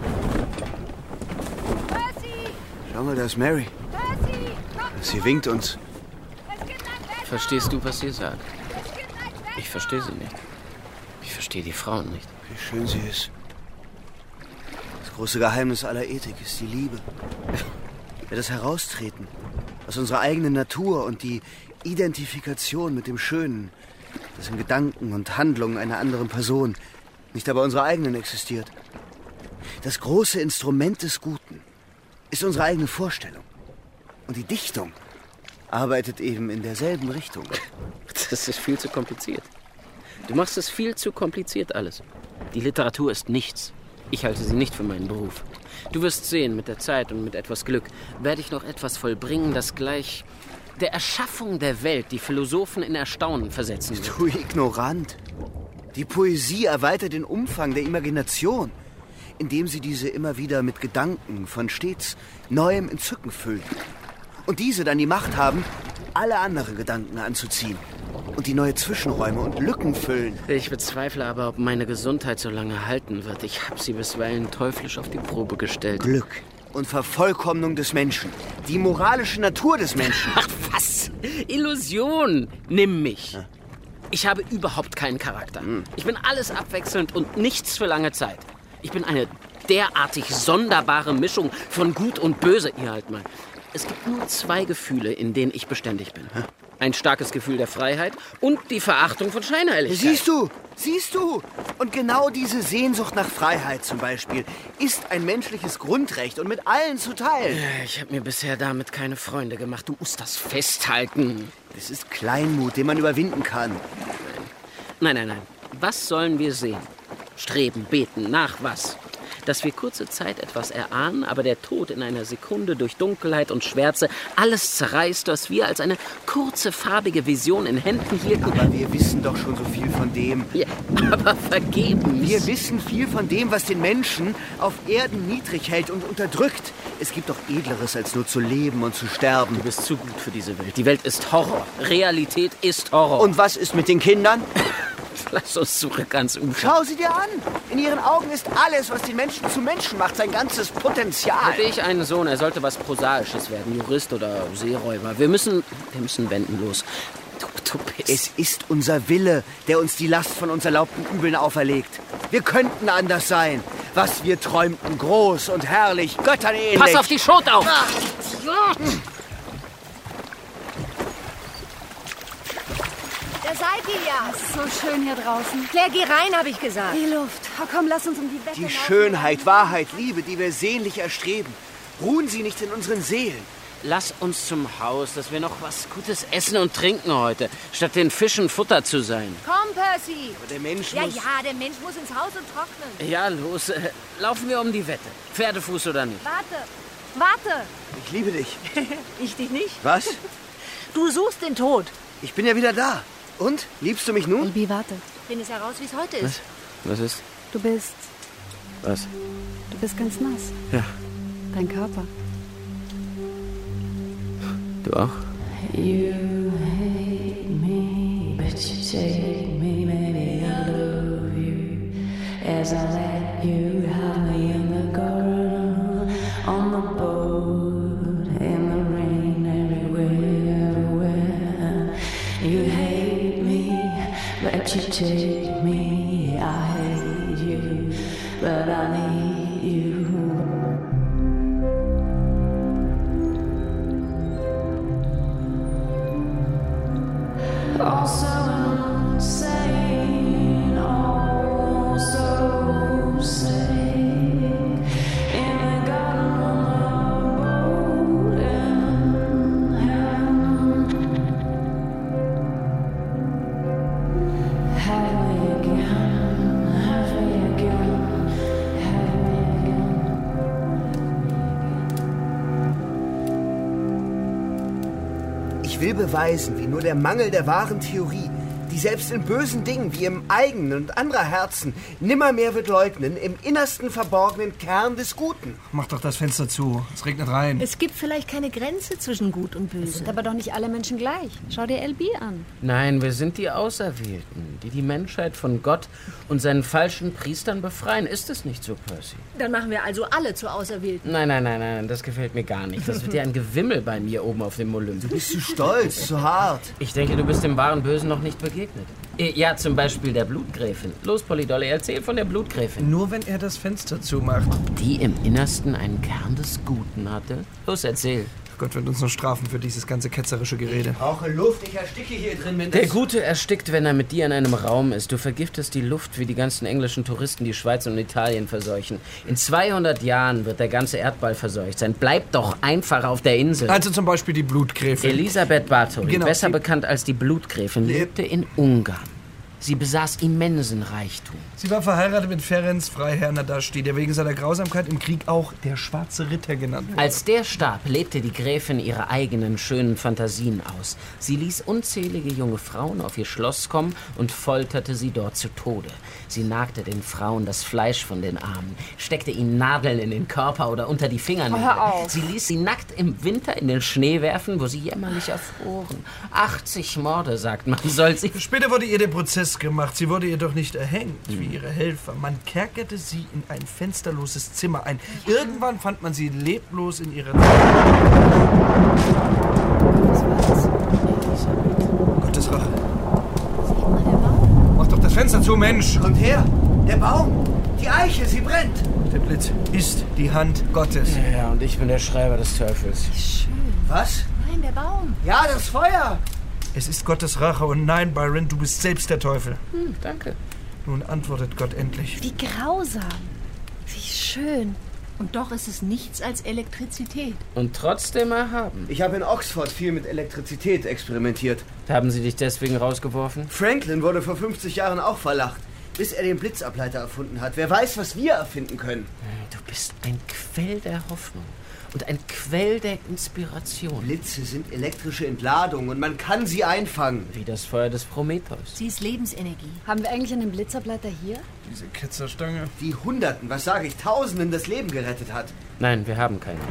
S5: Schau mal, da ist Mary. Sie winkt uns.
S9: Verstehst du, was sie sagt? Ich verstehe sie nicht. Ich verstehe die Frauen nicht.
S5: Wie schön sie ist. Das große Geheimnis aller Ethik ist die Liebe. Ja, das Heraustreten aus unserer eigenen Natur und die Identifikation mit dem Schönen, das in Gedanken und Handlungen einer anderen Person, nicht aber unserer eigenen existiert. Das große Instrument des Guten ist unsere eigene Vorstellung. Und die Dichtung arbeitet eben in derselben Richtung.
S9: Das ist viel zu kompliziert. Du machst es viel zu kompliziert alles. Die Literatur ist nichts. Ich halte sie nicht für meinen Beruf. Du wirst sehen, mit der Zeit und mit etwas Glück werde ich noch etwas vollbringen, das gleich der Erschaffung der Welt die Philosophen in Erstaunen versetzen wird.
S5: Du Ignorant. Die Poesie erweitert den Umfang der Imagination, indem sie diese immer wieder mit Gedanken von stets neuem Entzücken füllt. Und diese dann die Macht haben, alle anderen Gedanken anzuziehen und die neue Zwischenräume und Lücken füllen.
S9: Ich bezweifle aber, ob meine Gesundheit so lange halten wird. Ich habe sie bisweilen teuflisch auf die Probe gestellt.
S5: Glück und Vervollkommnung des Menschen. Die moralische Natur des Menschen.
S9: Ach was, Illusion. Nimm mich. Ja. Ich habe überhaupt keinen Charakter. Hm. Ich bin alles abwechselnd und nichts für lange Zeit. Ich bin eine derartig sonderbare Mischung von Gut und Böse. Ihr halt mal. Es gibt nur zwei Gefühle, in denen ich beständig bin. Ein starkes Gefühl der Freiheit und die Verachtung von Scheinheiligkeit.
S5: Siehst du, siehst du. Und genau diese Sehnsucht nach Freiheit zum Beispiel ist ein menschliches Grundrecht und mit allen zu teilen.
S9: Ich habe mir bisher damit keine Freunde gemacht. Du musst das festhalten.
S5: Das ist Kleinmut, den man überwinden kann.
S9: Nein, nein, nein. Was sollen wir sehen? Streben, beten, nach was? Dass wir kurze Zeit etwas erahnen, aber der Tod in einer Sekunde durch Dunkelheit und Schwärze alles zerreißt, was wir als eine kurze, farbige Vision in Händen hielten.
S5: Aber wir wissen doch schon so viel von dem.
S9: Ja, aber vergebens.
S5: Wir wissen viel von dem, was den Menschen auf Erden niedrig hält und unterdrückt. Es gibt doch Edleres, als nur zu leben und zu sterben.
S9: Du bist zu gut für diese Welt. Die Welt ist Horror. Realität ist Horror.
S5: Und was ist mit den Kindern?
S9: Lass uns zurück ans Ufer.
S5: Schau sie dir an. In ihren Augen ist alles, was den Menschen zu Menschen macht, sein ganzes Potenzial.
S9: Hätte ich einen Sohn, er sollte was Prosaisches werden. Jurist oder Seeräuber. Wir müssen, wir müssen wenden los. Du, du bist...
S5: Es ist unser Wille, der uns die Last von uns erlaubten Übeln auferlegt. Wir könnten anders sein. Was wir träumten, groß und herrlich, Göttern ähnlich.
S9: Pass auf die Schot auf!
S5: Ah.
S8: Da seid ihr ja.
S10: Es ist so schön hier draußen. Claire, geh rein, habe ich gesagt.
S8: Die Luft. Oh, komm, lass uns um die Wette
S5: Die
S8: laufen.
S5: Schönheit, Wahrheit, Liebe, die wir sehnlich erstreben. Ruhen sie nicht in unseren Seelen.
S9: Lass uns zum Haus, dass wir noch was Gutes essen und trinken heute, statt den Fischen Futter zu sein.
S8: Komm, Percy.
S5: Aber der Mensch
S8: Ja,
S5: muss...
S8: ja, der Mensch muss ins Haus und trocknen.
S9: Ja, los. Äh, laufen wir um die Wette. Pferdefuß oder nicht?
S8: Warte. Warte.
S5: Ich liebe dich.
S10: Ich dich nicht?
S5: Was?
S10: Du suchst den Tod.
S5: Ich bin ja wieder da. Und? Liebst du mich nun?
S8: Elbi, warte.
S10: Find es heraus, wie es heute ist.
S9: Was? Was ist?
S8: Du bist...
S9: Was?
S8: Du bist ganz nass.
S9: Ja.
S8: Dein Körper.
S9: Du auch?
S11: You hate me, but you take me, maybe I love you. As I let you have me in the garden, on the boat, in the rain, everywhere, everywhere. You hate me, but you take me. I hate you, but I need you. Also insane, also sick. In the garden on the boat in heaven. Have me again, have me again, have me again.
S5: Ich will beweisen, wie nur der Mangel der wahren Theorie, die selbst in bösen Dingen wie im eigenen und anderer Herzen nimmermehr wird leugnen, im innersten verborgenen Kern des Guten.
S6: Mach doch das Fenster zu, es regnet rein.
S10: Es gibt vielleicht keine Grenze zwischen Gut und Böse.
S8: Sind aber doch nicht alle Menschen gleich. Schau dir Elbi an.
S9: Nein, wir sind die Auserwählten, die die Menschheit von Gott und seinen falschen Priestern befreien. Ist es nicht so, Percy?
S10: Dann machen wir also alle zu Auserwählten.
S9: Nein, nein, nein, nein, das gefällt mir gar nicht. Das wird ja ein Gewimmel bei mir oben auf dem Olymp.
S5: Du bist zu stolz, zu hart.
S9: Ich denke, du bist dem wahren Bösen noch nicht begegnet. Ja, zum Beispiel der Blutgräfin. Los, Polly-Dolly, erzähl von der Blutgräfin.
S6: Nur wenn er das Fenster zumacht.
S9: Die im Innersten einen Kern des Guten hatte? Los, erzähl.
S6: Gott wird uns noch strafen für dieses ganze ketzerische Gerede.
S5: Ich brauche Luft, ich ersticke hier drin. Wenn
S9: der Gute erstickt, wenn er mit dir in einem Raum ist. Du vergiftest die Luft, wie die ganzen englischen Touristen die Schweiz und Italien verseuchen. In zweihundert Jahren wird der ganze Erdball verseucht sein. Bleib doch einfach auf der Insel.
S6: Also zum Beispiel die Blutgräfin.
S9: Elisabeth Bathory,
S6: genau,
S9: besser bekannt als die Blutgräfin, lebte in Ungarn. Sie besaß immensen Reichtum.
S6: Sie war verheiratet mit Ferenc, Freiherr Nadasti, der wegen seiner Grausamkeit im Krieg auch der Schwarze Ritter genannt wurde.
S9: Als der starb, lebte die Gräfin ihre eigenen schönen Fantasien aus. Sie ließ unzählige junge Frauen auf ihr Schloss kommen und folterte sie dort zu Tode. Sie nagte den Frauen das Fleisch von den Armen, steckte ihnen Nadeln in den Körper oder unter die Fingernägel.
S10: Hör auf.
S9: Sie ließ sie nackt im Winter in den Schnee werfen, wo sie jämmerlich erfroren. achtzig Morde, sagt man, soll sie...
S6: Später wurde ihr der Prozess gemacht. Sie wurde jedoch nicht erhängt, wie ihre Helfer. Man kerkerte sie in ein fensterloses Zimmer ein. Irgendwann fand man sie leblos in ihrer... Gottes Rache. Mach doch das Fenster zu, Mensch!
S5: Kommt her! Der Baum! Die Eiche, sie brennt!
S6: Der Blitz ist die Hand Gottes.
S9: Ja, und ich bin der Schreiber des Teufels.
S10: Schön.
S5: Was?
S10: Nein, der Baum.
S5: Ja, das Feuer!
S6: Es ist Gottes Rache und nein, Byron, du bist selbst der Teufel.
S9: Hm, danke.
S6: Nun antwortet Gott endlich.
S10: Wie grausam. Wie schön.
S7: Und doch ist es nichts als Elektrizität.
S9: Und trotzdem erhaben.
S5: Ich habe in Oxford viel mit Elektrizität experimentiert.
S9: Haben sie dich deswegen rausgeworfen?
S5: Franklin wurde vor fünfzig Jahren auch verlacht, bis er den Blitzableiter erfunden hat. Wer weiß, was wir erfinden können.
S9: Du bist ein Quell der Hoffnung und ein Quell der Inspiration.
S5: Blitze sind elektrische Entladungen und man kann sie einfangen.
S9: Wie das Feuer des Prometheus.
S10: Sie ist Lebensenergie.
S8: Haben wir eigentlich einen Blitzableiter hier?
S6: Diese Ketzerstange.
S5: Die Hunderten, was sage ich, Tausenden das Leben gerettet hat.
S9: Nein, wir haben keinen.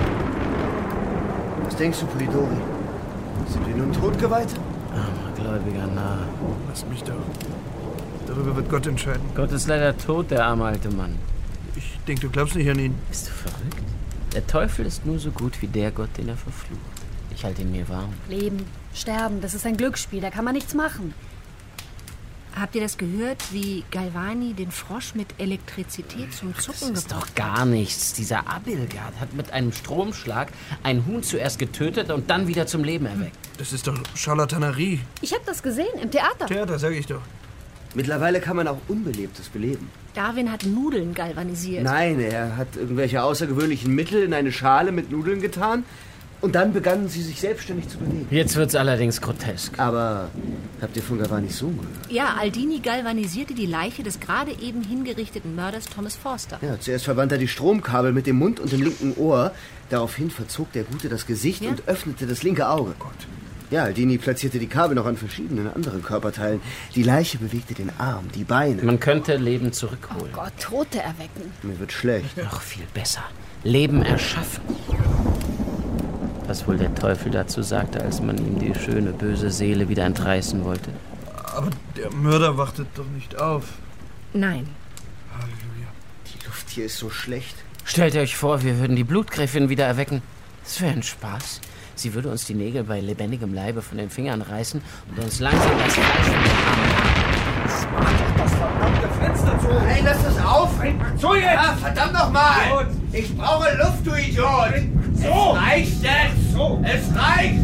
S5: Was denkst du, Polidori? Sind wir nun totgeweiht?
S9: Armer gläubiger Narr.
S6: Lass mich doch. Darüber wird Gott entscheiden.
S9: Gott ist leider tot, der arme alte Mann.
S6: Ich denke, du glaubst nicht an ihn.
S9: Bist du verrückt? Der Teufel ist nur so gut wie der Gott, den er verflucht. Ich halte ihn mir warm.
S8: Leben, sterben, das ist ein Glücksspiel, da kann man nichts machen.
S7: Habt ihr das gehört, wie Galvani den Frosch mit Elektrizität zum Zucken
S9: Das ist
S7: gebracht
S9: doch gar nichts. Dieser Abelgard hat mit einem Stromschlag ein Huhn zuerst getötet und dann wieder zum Leben erweckt.
S6: Das ist doch Charlatanerie.
S8: Ich habe das gesehen, im Theater.
S6: Theater, sag ich doch.
S5: Mittlerweile kann man auch Unbelebtes beleben.
S7: Darwin hat Nudeln galvanisiert.
S5: Nein, er hat irgendwelche außergewöhnlichen Mittel in eine Schale mit Nudeln getan und dann begannen sie sich selbstständig zu bewegen.
S9: Jetzt wird's allerdings grotesk.
S5: Aber habt ihr von Galvanis Sohn gehört?
S7: Ja, Aldini galvanisierte die Leiche des gerade eben hingerichteten Mörders Thomas Forster.
S5: Ja, zuerst verband er die Stromkabel mit dem Mund und dem linken Ohr. Daraufhin verzog der Gute das Gesicht
S7: Ja?
S5: und öffnete das linke Auge. Gott. Ja, Aldini platzierte die Kabel noch an verschiedenen anderen Körperteilen. Die Leiche bewegte den Arm, die Beine.
S9: Man könnte Leben zurückholen.
S8: Oh Gott, Tote erwecken.
S5: Mir wird schlecht.
S9: Noch viel besser. Leben erschaffen. Was wohl der Teufel dazu sagte, als man ihm die schöne, böse Seele wieder entreißen wollte.
S6: Aber der Mörder wartet doch nicht auf.
S7: Nein.
S6: Halleluja.
S5: Die Luft hier ist so schlecht.
S9: Stellt euch vor, wir würden die Blutgräfin wieder erwecken. Das wäre ein Spaß. Sie würde uns die Nägel bei lebendigem Leibe von den Fingern reißen und uns langsam das Fleisch von den Armen.
S5: Mach doch das verdammte Fenster zu! Hey, lass das auf! So jetzt! Ja, verdammt nochmal! Ich brauche Luft, du Idiot! So! Es reicht jetzt! So! Es reicht!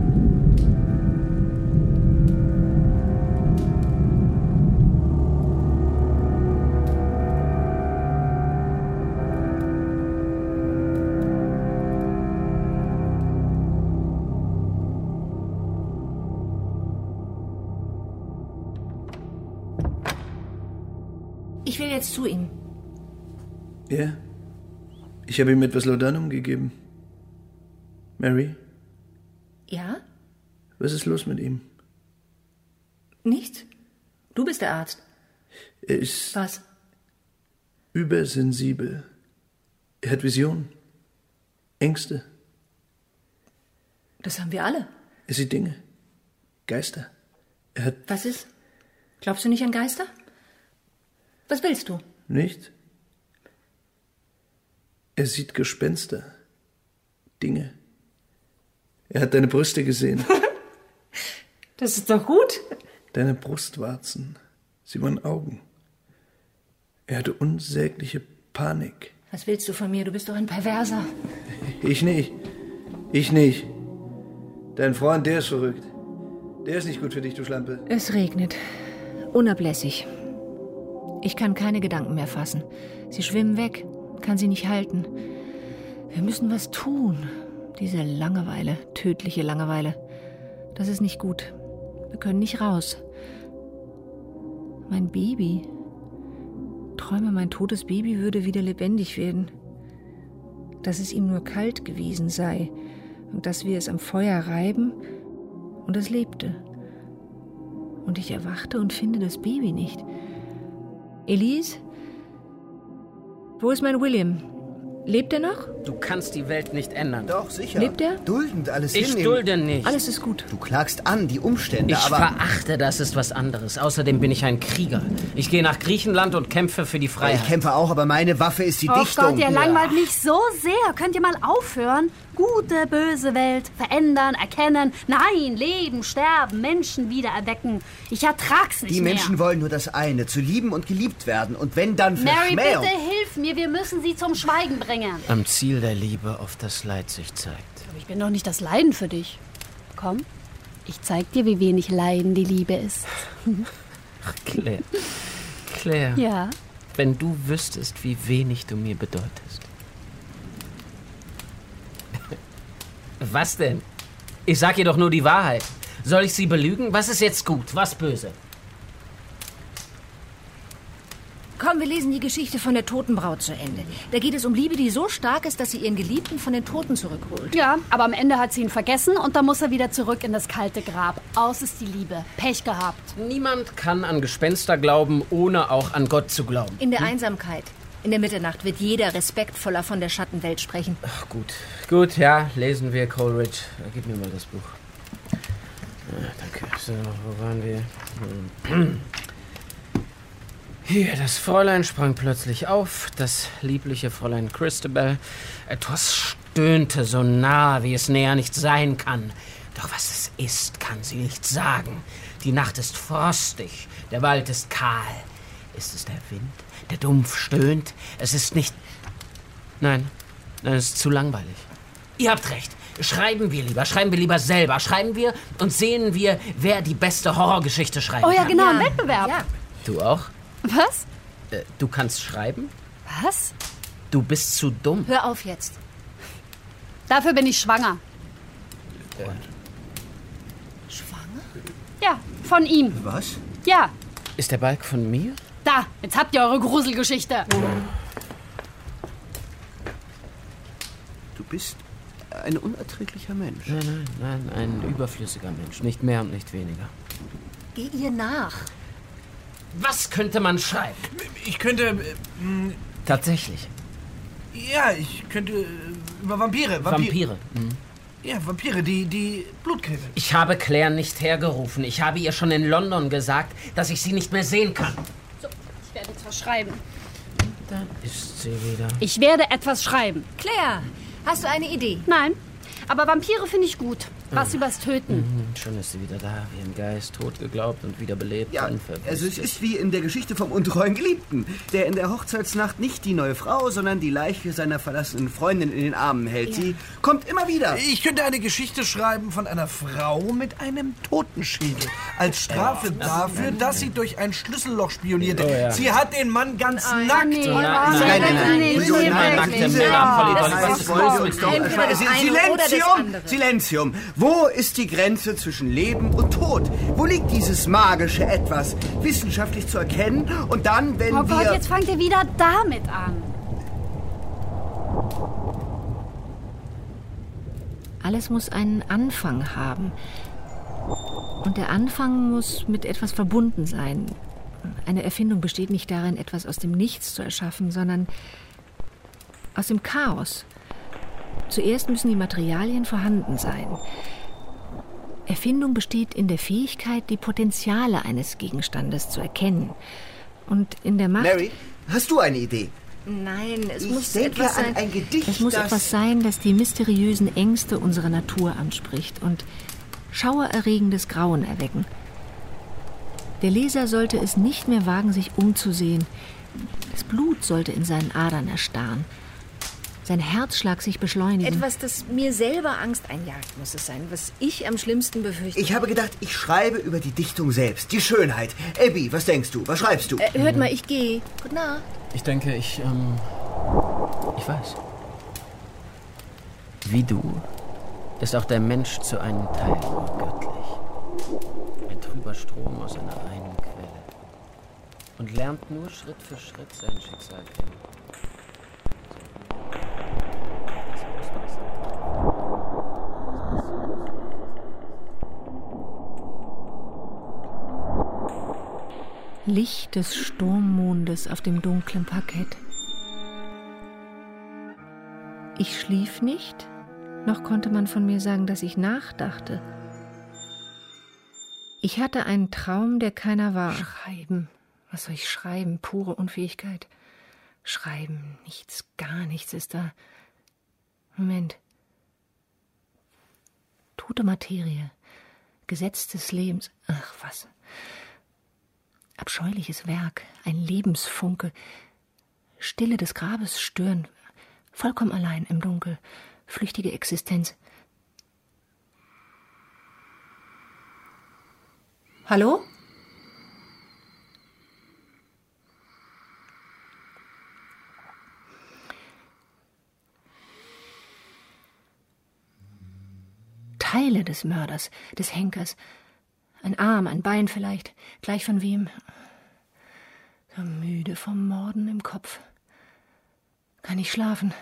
S7: Ich will jetzt zu ihm.
S6: Ja? Ich habe ihm etwas Laudanum gegeben. Mary,
S7: Ja?
S6: was ist los mit ihm?
S7: Nichts? Du bist der Arzt.
S6: Er ist
S7: Was?
S6: übersensibel. Er hat Visionen, Ängste.
S7: Das haben wir alle.
S6: Er sieht Dinge, Geister. Er hat
S7: Was ist? Glaubst du nicht an Geister? Was willst du?
S6: nicht. Er sieht Gespenster, Dinge. Er hat deine Brüste gesehen,
S7: Das ist doch gut.
S6: deine Brustwarzen. Sie waren Augen. Er hatte unsägliche Panik.
S7: Was willst du von mir? Du bist doch ein Perverser.
S6: Ich nicht. Ich nicht. Dein Freund, der ist verrückt. Der ist nicht gut für dich, du Schlampe.
S7: Es regnet. Unablässig. Ich kann keine Gedanken mehr fassen. Sie schwimmen weg. Kann sie nicht halten. Wir müssen was tun. Diese Langeweile, tödliche Langeweile. Das ist nicht gut. Wir können nicht raus. Mein Baby. Träume, mein totes Baby würde wieder lebendig werden. Dass es ihm nur kalt gewesen sei und dass wir es am Feuer reiben und es lebte. Und ich erwachte und finde das Baby nicht. Elise? Wo ist mein William? Lebt er noch?
S9: Du kannst die Welt nicht ändern.
S5: Doch, sicher.
S7: Lebt er?
S5: Duldend alles
S9: Ich
S5: hinnehmen.
S9: dulde nicht.
S7: Alles ist gut.
S5: Du klagst an, die Umstände,
S9: Ich
S5: aber...
S9: verachte, das ist was anderes. Außerdem bin ich ein Krieger. Ich gehe nach Griechenland und kämpfe für die Freiheit.
S5: Ich kämpfe auch, aber meine Waffe ist die
S8: Oh
S5: Dichtung.
S8: Gott, ihr langweilt mich so sehr. Könnt ihr mal aufhören? Gute, böse Welt. Verändern, erkennen. Nein, leben, sterben, Menschen wiedererwecken. Ich ertrag's nicht
S5: Die
S8: mehr.
S5: Menschen wollen nur das eine, zu lieben und geliebt werden. Und wenn dann
S8: Mary,
S5: Verschmähung...
S8: bitte hilf mir. Wir müssen sie zum Schweigen bringen.
S9: Am Ziel der Liebe, auf das Leid sich zeigt.
S8: Aber ich bin doch nicht das Leiden für dich. Komm, ich zeig dir, wie wenig Leiden die Liebe ist.
S9: Ach, Claire. Claire.
S8: Ja.
S9: Wenn du wüsstest, wie wenig du mir bedeutest. Was denn? Ich sag ihr doch nur die Wahrheit. Soll ich sie belügen? Was ist jetzt gut, was böse?
S10: Komm, wir lesen die Geschichte von der toten Braut zu Ende. Da geht es um Liebe, die so stark ist, dass sie ihren Geliebten von den Toten zurückholt.
S8: Ja, aber am Ende hat sie ihn vergessen und dann muss er wieder zurück in das kalte Grab. Aus ist die Liebe. Pech gehabt.
S9: Niemand kann an Gespenster glauben, ohne auch an Gott zu glauben.
S10: In der Einsamkeit, in der Mitternacht wird jeder respektvoller von der Schattenwelt sprechen.
S9: Ach, gut. Gut, ja, lesen wir Coleridge. Gib mir mal das Buch. Ja, danke. So, wo waren wir? Hm. Hier, das Fräulein sprang plötzlich auf, das liebliche Fräulein Christabel. Etwas stöhnte so nah, wie es näher nicht sein kann. Doch was es ist, kann sie nicht sagen. Die Nacht ist frostig, der Wald ist kahl. Ist es der Wind, der dumpf stöhnt? Es ist nicht... Nein, nein, es ist zu langweilig. Ihr habt recht. Schreiben wir lieber, schreiben wir lieber selber. Schreiben wir und sehen wir, wer die beste Horrorgeschichte schreiben
S8: Oh ja,
S9: kann.
S8: genau, ein
S10: Ja.
S8: Wettbewerb.
S10: Ja.
S9: Du auch?
S8: Was?
S9: Äh, du kannst schreiben?
S8: Was?
S9: Du bist zu dumm.
S10: Hör auf jetzt.
S8: Dafür bin ich schwanger.
S10: Schwanger?
S8: Ja, von ihm.
S5: Was?
S8: Ja,
S9: Ist der Balk von mir?
S8: da. Jetzt habt ihr eure Gruselgeschichte.
S5: Du bist ein unerträglicher Mensch.
S9: Nein, nein, nein, ein überflüssiger Mensch. Nicht mehr und nicht weniger.
S10: Geh ihr nach.
S9: Was könnte man schreiben?
S6: Ich könnte... Äh, mh,
S9: Tatsächlich.
S6: ja, ich könnte äh, über Vampire. Vampi-
S9: Vampire. Mhm.
S6: Ja, Vampire, die, die Blutkrebse.
S9: Ich habe Claire nicht hergerufen. Ich habe ihr schon in London gesagt, dass ich sie nicht mehr sehen kann.
S8: So, ich werde etwas schreiben.
S9: Da ist sie wieder.
S8: Ich werde etwas schreiben.
S10: Claire, hast du eine Idee?
S8: Nein, aber Vampire finde ich gut. Was übers Töten.
S9: Mhm, schon ist sie wieder da, wie im Geist, tot geglaubt und wieder belebt.
S5: Ja,
S9: unverwüstet.
S5: also es ist wie in der Geschichte vom untreuen Geliebten, der in der Hochzeitsnacht nicht die neue Frau, sondern die Leiche seiner verlassenen Freundin in den Armen hält. Sie kommt immer wieder.
S6: Ich könnte eine Geschichte schreiben von einer Frau mit einem Totenschädel. Als Strafe dafür, dass sie durch ein Schlüsselloch spionierte.
S9: Oh, ja.
S6: Sie hat den Mann ganz nackt.
S8: nee.
S9: Nein,
S8: Nein,
S9: nein,
S8: nein, nein,
S9: nein.
S8: nee,
S9: So
S8: nee,
S9: eine
S8: wirklich.
S9: nackte
S8: Ja,
S9: Männer,
S8: das
S9: Polly
S8: ist
S9: Dolly,
S5: Das
S9: was
S5: wollen wir
S9: ist
S5: uns
S9: los
S5: doch
S9: mit dir?
S10: Entweder das
S5: ersparen.
S10: eine oder das
S5: Silenzium!
S10: andere.
S5: Silenzium! Wo ist die Grenze zwischen Leben und Tod? Wo liegt dieses magische Etwas? Wissenschaftlich zu erkennen und dann, wenn
S8: Oh
S5: wir...
S8: Gott, jetzt fangt ihr wieder damit an.
S7: Alles muss einen Anfang haben. Und der Anfang muss mit etwas verbunden sein. Eine Erfindung besteht nicht darin, etwas aus dem Nichts zu erschaffen, sondern aus dem Chaos. Zuerst müssen die Materialien vorhanden sein. Erfindung besteht in der Fähigkeit, die Potenziale eines Gegenstandes zu erkennen. Und in der Macht...
S5: Mary, hast du eine Idee?
S10: Nein, es
S5: Ich
S10: muss
S5: denke
S10: etwas
S5: an
S10: sein.
S5: ein Gedicht,
S7: Es muss
S5: das...
S7: etwas sein, das die mysteriösen Ängste unserer Natur anspricht und schauererregendes Grauen erwecken. Der Leser sollte es nicht mehr wagen, sich umzusehen. Das Blut sollte in seinen Adern erstarren. Sein Herzschlag sich beschleunigen.
S10: Etwas, das mir selber Angst einjagt, muss es sein, was ich am schlimmsten befürchte.
S5: Ich habe gedacht, ich schreibe über die Dichtung selbst, die Schönheit. Abby, was denkst du? Was schreibst du?
S10: Äh, hört mal, ich gehe. Gute Nacht.
S9: Ich denke, ich, ähm, ich weiß. Wie du ist auch der Mensch zu einem Teil göttlich. Ein trüber Strom aus einer reinen Quelle. und lernt nur Schritt für Schritt sein Schicksal kennen.
S7: Licht des Sturmmondes auf dem dunklen Parkett. Ich schlief nicht, noch konnte man von mir sagen, dass ich nachdachte. Ich hatte einen Traum, der keiner war. Schreiben. Was soll ich schreiben? Pure Unfähigkeit. Schreiben. Nichts, gar nichts ist da. Moment. Tote Materie. Gesetz des Lebens. Ach, was. Abscheuliches Werk. Ein Lebensfunke. Stille des Grabes stören. Vollkommen allein im Dunkel. Flüchtige Existenz. Hallo? Teile des Mörders, des Henkers. Ein Arm, ein Bein vielleicht, gleich von wem. So müde vom Morden im Kopf. Kann ich schlafen.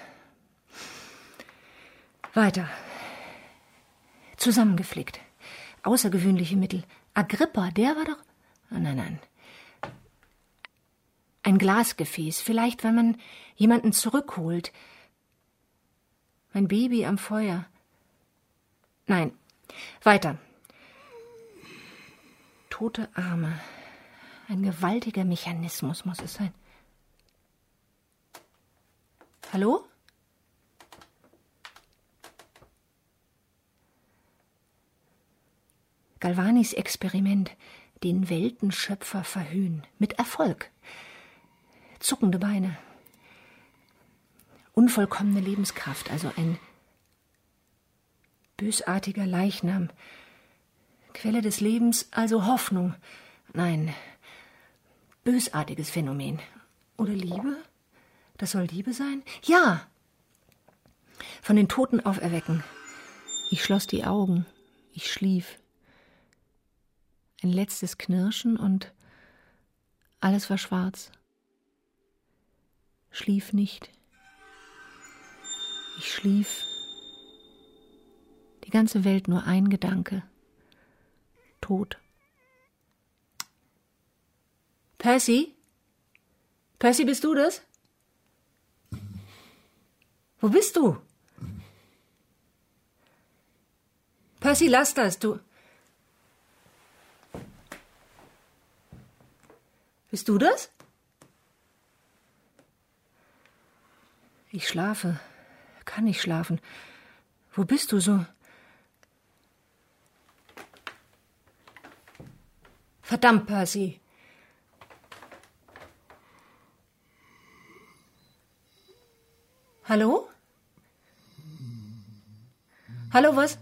S7: Weiter. Zusammengeflickt. Außergewöhnliche Mittel. Agrippa, der war doch... Oh, nein, nein. Ein Glasgefäß, vielleicht, wenn man jemanden zurückholt. Mein Baby am Feuer. Nein, weiter. Tote Arme. Ein gewaltiger Mechanismus muss es sein. Hallo? Galvanis Experiment, den Weltenschöpfer verhöhnen, mit Erfolg. Zuckende Beine, unvollkommene Lebenskraft, also ein bösartiger Leichnam. Quelle des Lebens, also Hoffnung. Nein, bösartiges Phänomen. Oder Liebe? Das soll Liebe sein? Ja! Von den Toten auferwecken. Ich schloss die Augen. Ich schlief. Ein letztes Knirschen und alles war schwarz. Schlief nicht. Ich schlief. Die ganze Welt nur ein Gedanke. Tod. Percy? Percy, bist du das? Wo bist du? Percy, lass das, du... Bist du das? Ich schlafe. Kann nicht schlafen. Wo bist du so? Verdammt, Percy. Hallo? Hallo, was?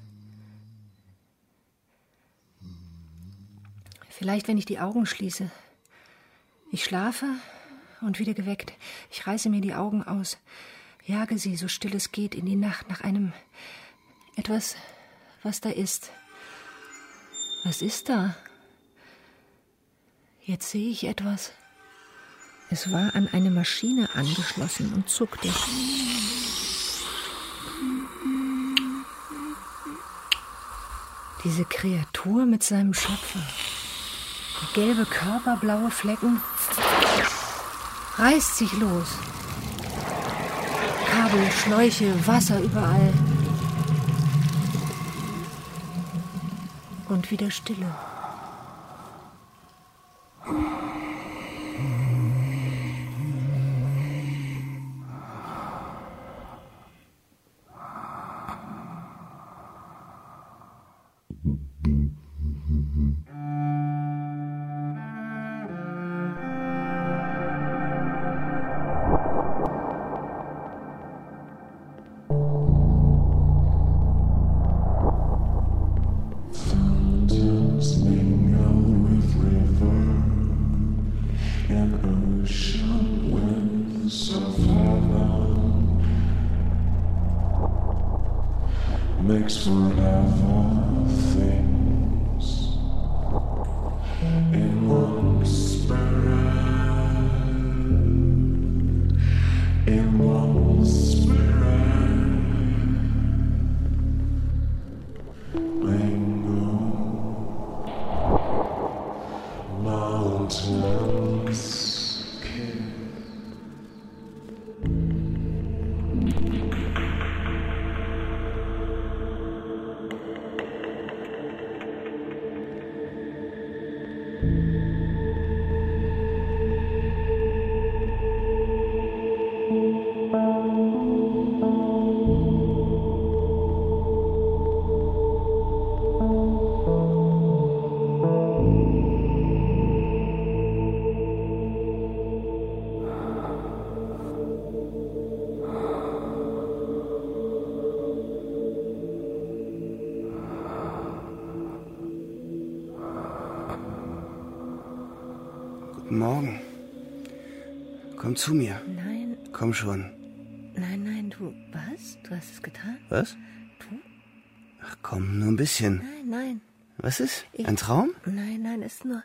S7: Vielleicht, wenn ich die Augen schließe. Ich schlafe und wieder geweckt. Ich reiße mir die Augen aus, jage sie, so still es geht, in die Nacht nach einem etwas, was da ist. Was ist da? Jetzt sehe ich etwas. Es war an eine Maschine angeschlossen und zuckte. Diese Kreatur mit seinem Schöpfer. Der gelbe Körper, blaue Flecken, reißt sich los. Kabel, Schläuche, Wasser überall. Und wieder Stille.
S12: Makes forever things in one spirit.
S5: Morgen. Komm zu mir.
S7: Nein.
S5: Komm schon.
S7: Nein, nein, du. Was? Du hast es getan?
S5: Was?
S7: Du?
S5: Ach komm, nur ein bisschen.
S7: Nein, nein.
S5: Was ist?
S7: Ich,
S5: ein Traum?
S7: Nein, nein, ist nur...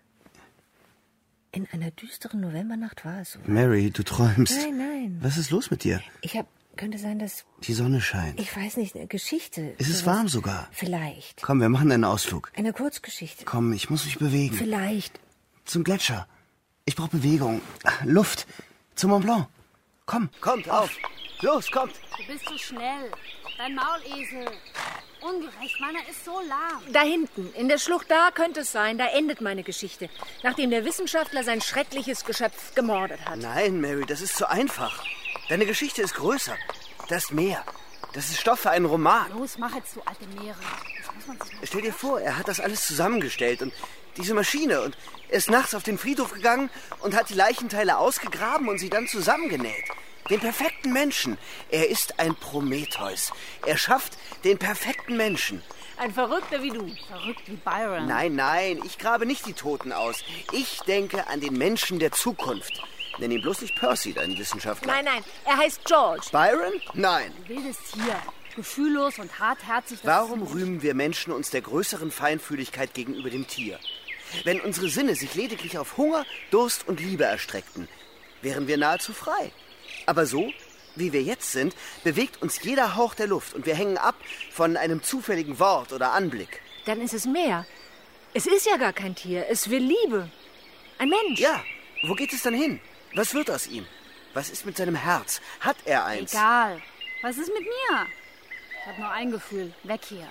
S7: In einer düsteren Novembernacht war es so.
S5: Mary, du träumst.
S7: Nein, nein.
S5: Was ist los mit dir?
S7: Ich hab... Könnte sein, dass...
S5: Die Sonne scheint.
S7: Ich weiß nicht, eine Geschichte.
S5: Es ist warm sogar.
S7: Vielleicht.
S5: Komm, wir machen einen Ausflug.
S7: Eine Kurzgeschichte.
S5: Komm, ich muss mich bewegen.
S7: Vielleicht.
S5: Zum Gletscher. Ich brauche Bewegung. Luft. Zum Mont Blanc. Komm. Kommt, auf. Los, kommt.
S8: Du bist zu schnell. Dein Maulesel. Ungerecht, meiner ist so lahm.
S10: Da hinten, in der Schlucht da könnte es sein, da endet meine Geschichte. Nachdem der Wissenschaftler sein schreckliches Geschöpf gemordet hat.
S5: Nein, Mary, das ist zu einfach. Deine Geschichte ist größer. Das Meer. Das ist Stoff für einen Roman.
S8: Los, mach jetzt, du alte Meere. Das muss man sich mal
S5: Stell dir vor, er hat das alles zusammengestellt und diese Maschine und er ist nachts auf den Friedhof gegangen und hat die Leichenteile ausgegraben und sie dann zusammengenäht. Den perfekten Menschen. Er ist ein Prometheus. Er schafft den perfekten Menschen.
S10: Ein Verrückter wie du.
S8: Verrückt wie Byron.
S5: Nein, nein, ich grabe nicht die Toten aus. Ich denke an den Menschen der Zukunft. Nenn ihn bloß nicht Percy, deinen Wissenschaftler.
S10: Nein, nein, er heißt George.
S5: Byron? Nein.
S8: Du wildes Tier. Gefühllos und hartherzig.
S5: Warum rühmen wir Menschen uns der größeren Feinfühligkeit gegenüber dem Tier? Wenn unsere Sinne sich lediglich auf Hunger, Durst und Liebe erstreckten, wären wir nahezu frei. Aber so, wie wir jetzt sind, bewegt uns jeder Hauch der Luft und wir hängen ab von einem zufälligen Wort oder Anblick.
S10: Dann ist es mehr. Es ist ja gar kein Tier, es will Liebe. Ein Mensch.
S5: Ja, wo geht es dann hin? Was wird aus ihm? Was ist mit seinem Herz? Hat er eins?
S8: Egal. Was ist mit mir? Ich habe nur ein Gefühl. Weg hier.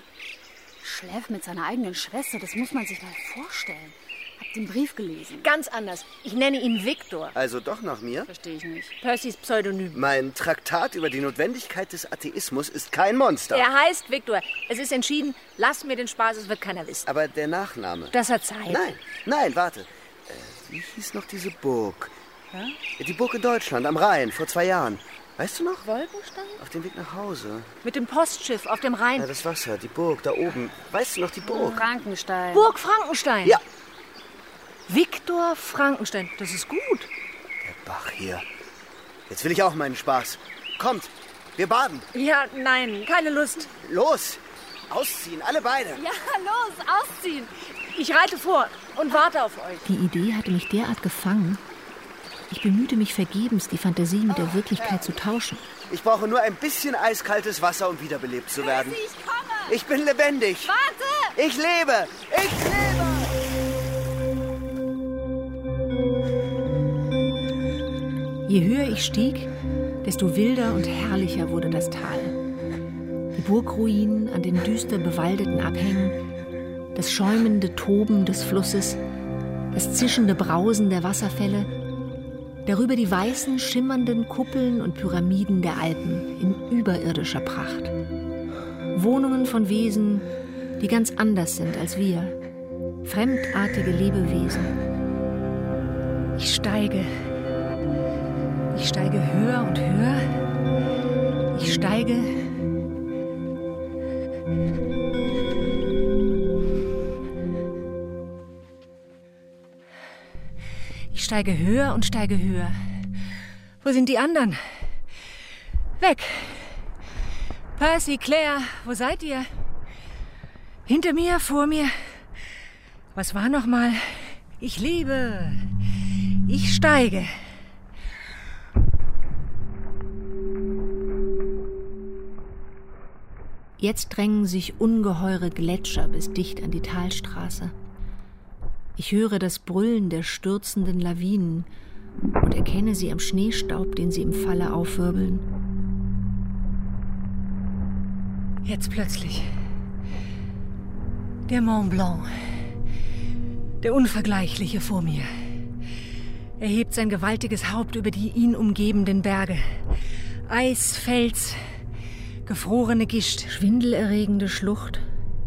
S8: Schläft mit seiner eigenen Schwester, das muss man sich mal vorstellen. Hab den Brief gelesen.
S10: Ganz anders. Ich nenne ihn Viktor.
S5: Also doch nach mir?
S8: Verstehe ich nicht.
S10: Percys Pseudonym.
S5: Mein Traktat über die Notwendigkeit des Atheismus ist kein Monster.
S10: Er heißt Viktor. Es ist entschieden, lass mir den Spaß, es wird keiner wissen.
S5: Aber der Nachname?
S10: Das hat Zeit.
S5: Nein, nein, warte. Äh, wie hieß noch diese Burg? Ja? Die Burg in Deutschland, am Rhein, vor zwei Jahren. Weißt du noch?
S10: Wolkenstein?
S5: Auf dem Weg nach Hause.
S10: Mit dem Postschiff auf dem Rhein.
S5: Ja, das Wasser, die Burg, da oben. Weißt du noch, die Burg?
S8: Frankenstein.
S10: Burg Frankenstein.
S5: Ja.
S10: Viktor Frankenstein, das ist gut.
S5: Der Bach hier. Jetzt will ich auch meinen Spaß. Kommt, wir baden.
S10: Ja, nein, keine Lust.
S5: Los, ausziehen, alle beide.
S8: Ja, los, ausziehen.
S10: Ich reite vor und warte auf euch.
S7: Die Idee hatte mich derart gefangen. Ich bemühte mich vergebens, die Fantasie mit der Wirklichkeit zu tauschen.
S5: Ich brauche nur ein bisschen eiskaltes Wasser, um wiederbelebt zu werden.
S8: Percy, ich komme.
S5: Ich bin lebendig.
S8: Warte.
S5: Ich lebe. Ich lebe.
S7: Je höher ich stieg, desto wilder und herrlicher wurde das Tal. Die Burgruinen an den düster bewaldeten Abhängen, das schäumende Toben des Flusses, das zischende Brausen der Wasserfälle, darüber die weißen, schimmernden Kuppeln und Pyramiden der Alpen in überirdischer Pracht. Wohnungen von Wesen, die ganz anders sind als wir. Fremdartige Lebewesen. Ich steige. Ich steige höher und höher. Ich steige. Ich steige höher und steige höher. Wo sind die anderen? Weg! Percy, Claire, wo seid ihr? Hinter mir, vor mir. Was war noch mal? Ich lebe. Ich steige. Jetzt drängen sich ungeheure Gletscher bis dicht an die Talstraße. Ich höre das Brüllen der stürzenden Lawinen und erkenne sie am Schneestaub, den sie im Falle aufwirbeln.
S10: Jetzt plötzlich. Der Mont Blanc. Der Unvergleichliche vor mir. Er hebt sein gewaltiges Haupt über die ihn umgebenden Berge. Eis, Fels, gefrorene Gischt.
S7: Schwindelerregende Schlucht.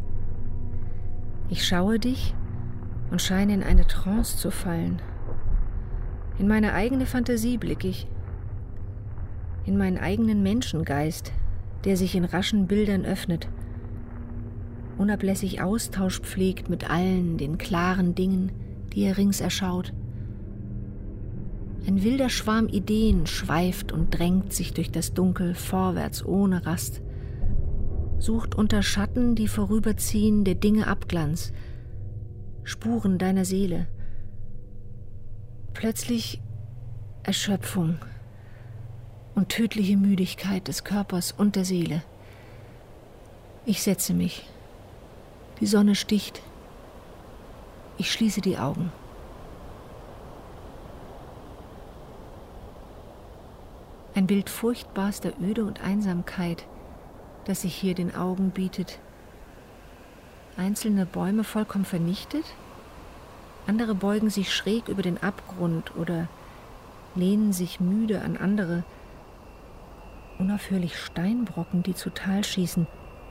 S7: Ich schaue dich und scheine in eine Trance zu fallen. In meine eigene Fantasie blicke ich. In meinen eigenen Menschengeist, der sich in raschen Bildern öffnet, unablässig Austausch pflegt mit allen den klaren Dingen, die er rings erschaut. Ein wilder Schwarm Ideen schweift und drängt sich durch das Dunkel vorwärts ohne Rast, sucht unter Schatten, die vorüberziehen, der Dinge Abglanz, Spuren deiner Seele. Plötzlich Erschöpfung und tödliche Müdigkeit des Körpers und der Seele. Ich setze mich. Die Sonne sticht. Ich schließe die Augen. Ein Bild furchtbarster Öde und Einsamkeit, das sich hier den Augen bietet. Einzelne Bäume vollkommen vernichtet, andere beugen sich schräg über den Abgrund oder lehnen sich müde an andere. Unaufhörlich Steinbrocken, die zu Tal schießen.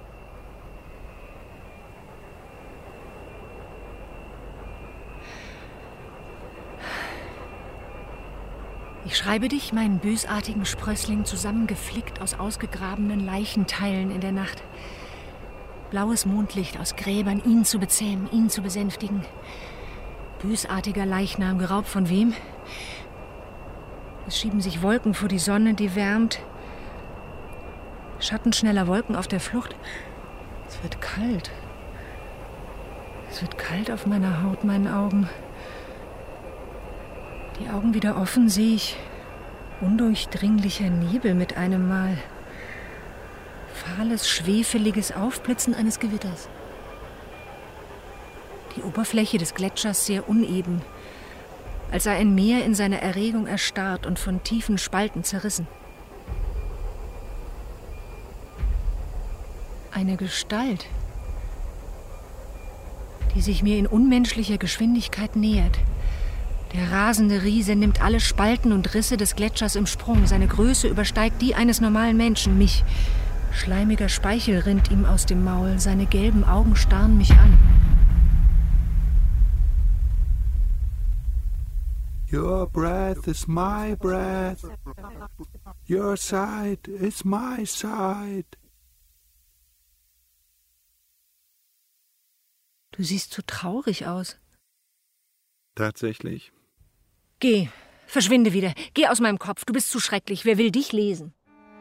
S7: Ich schreibe dich, meinen bösartigen Sprössling, zusammengeflickt aus ausgegrabenen Leichenteilen in der Nacht. Blaues Mondlicht aus Gräbern, ihn zu bezähmen, ihn zu besänftigen. Bösartiger Leichnam, geraubt von wem? Es schieben sich Wolken vor die Sonne, die wärmt. Schatten schneller Wolken auf der Flucht. Es wird kalt. Es wird kalt auf meiner Haut, meinen Augen. Die Augen wieder offen, sehe ich undurchdringlicher Nebel mit einem Mal. Fahles, schwefeliges Aufblitzen eines Gewitters. Die Oberfläche des Gletschers sehr uneben, als sei ein Meer in seiner Erregung erstarrt und von tiefen Spalten zerrissen. Eine Gestalt, die sich mir in unmenschlicher Geschwindigkeit nähert. Der rasende Riese nimmt alle Spalten und Risse des Gletschers im Sprung. Seine Größe übersteigt die eines normalen Menschen, mich. Schleimiger Speichel rinnt ihm aus dem Maul. Seine gelben Augen starren mich an.
S12: Your breath is my breath. Your side is my side.
S10: Du siehst so traurig aus.
S12: Tatsächlich?
S10: Geh, verschwinde wieder. Geh aus meinem Kopf. Du bist zu schrecklich. Wer will dich lesen?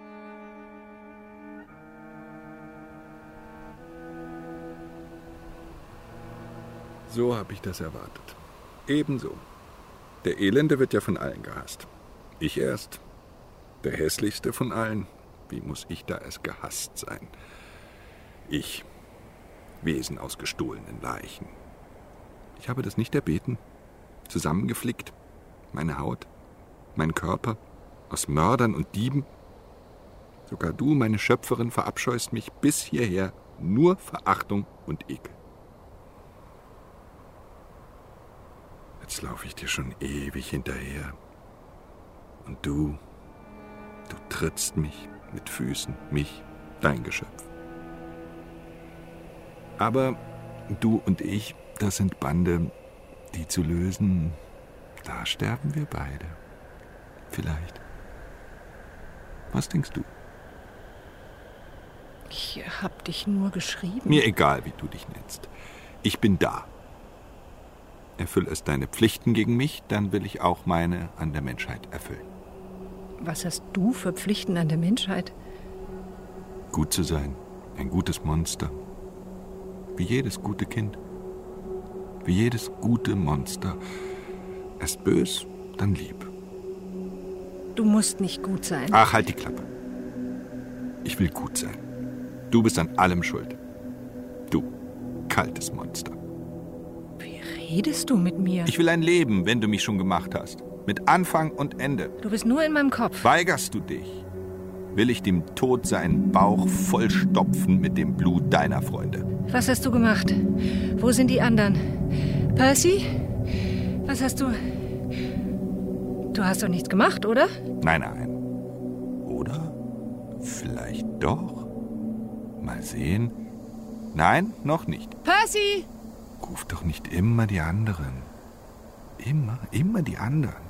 S12: So habe ich das erwartet. Ebenso. Der Elende wird ja von allen gehasst. Ich erst. Der hässlichste von allen. Wie muss ich da erst gehasst sein? Ich. Wesen aus gestohlenen Leichen. Ich habe das nicht erbeten. Zusammengeflickt. Meine Haut, mein Körper, aus Mördern und Dieben. Sogar du, meine Schöpferin, verabscheust mich bis hierher nur Verachtung und Ekel. Jetzt laufe ich dir schon ewig hinterher. Und du, du trittst mich mit Füßen, mich, dein Geschöpf. Aber du und ich, das sind Bande, die zu lösen, da sterben wir beide. Vielleicht. Was denkst du?
S10: Ich hab dich nur geschrieben.
S12: Mir egal, wie du dich nennst. Ich bin da. Erfüll es deine Pflichten gegen mich, dann will ich auch meine an der Menschheit erfüllen.
S10: Was hast du für Pflichten an der Menschheit?
S12: Gut zu sein, ein gutes Monster. Wie jedes gute Kind. Wie jedes gute Monster. Erst bös, dann lieb.
S10: Du musst nicht gut sein.
S12: Ach, halt die Klappe. Ich will gut sein. Du bist an allem schuld. Du, kaltes Monster.
S10: Wie redest du mit mir?
S12: Ich will ein Leben, wenn du mich schon gemacht hast. Mit Anfang und Ende.
S10: Du bist nur in meinem Kopf.
S12: Weigerst du dich, will ich dem Tod seinen Bauch vollstopfen mit dem Blut deiner Freunde.
S10: Was hast du gemacht? Wo sind die anderen? Percy? Was hast du... Du hast doch nichts gemacht, oder?
S12: Nein, nein. Oder? Vielleicht doch? Mal sehen. Nein, noch nicht.
S10: Percy!
S12: Ruf doch nicht immer die anderen. Immer, immer die anderen.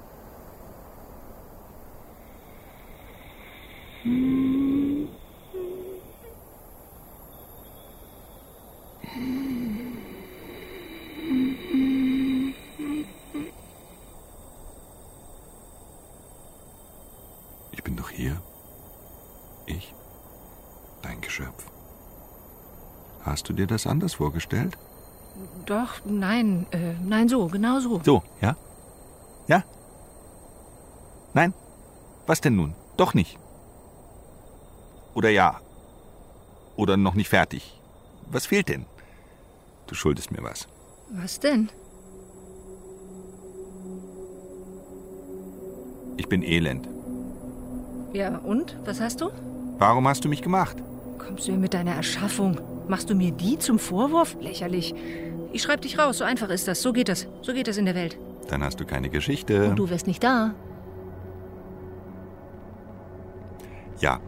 S12: Ich bin doch hier. Ich, dein Geschöpf. Hast du dir das anders vorgestellt?
S10: Doch, nein, äh, nein, so, genau so.
S12: So, ja? Ja? Nein? Was denn nun? Doch nicht. Oder ja. Oder noch nicht fertig. Was fehlt denn? Du schuldest mir was.
S10: Was denn?
S12: Ich bin elend.
S10: Ja, und? Was hast du?
S12: Warum hast du mich gemacht?
S10: Kommst du hier mit deiner Erschaffung? Machst du mir die zum Vorwurf? Lächerlich. Ich schreib dich raus, so einfach ist das. So geht das. So geht das in der Welt.
S12: Dann hast du keine Geschichte.
S10: Und du wärst nicht da.
S12: Ja.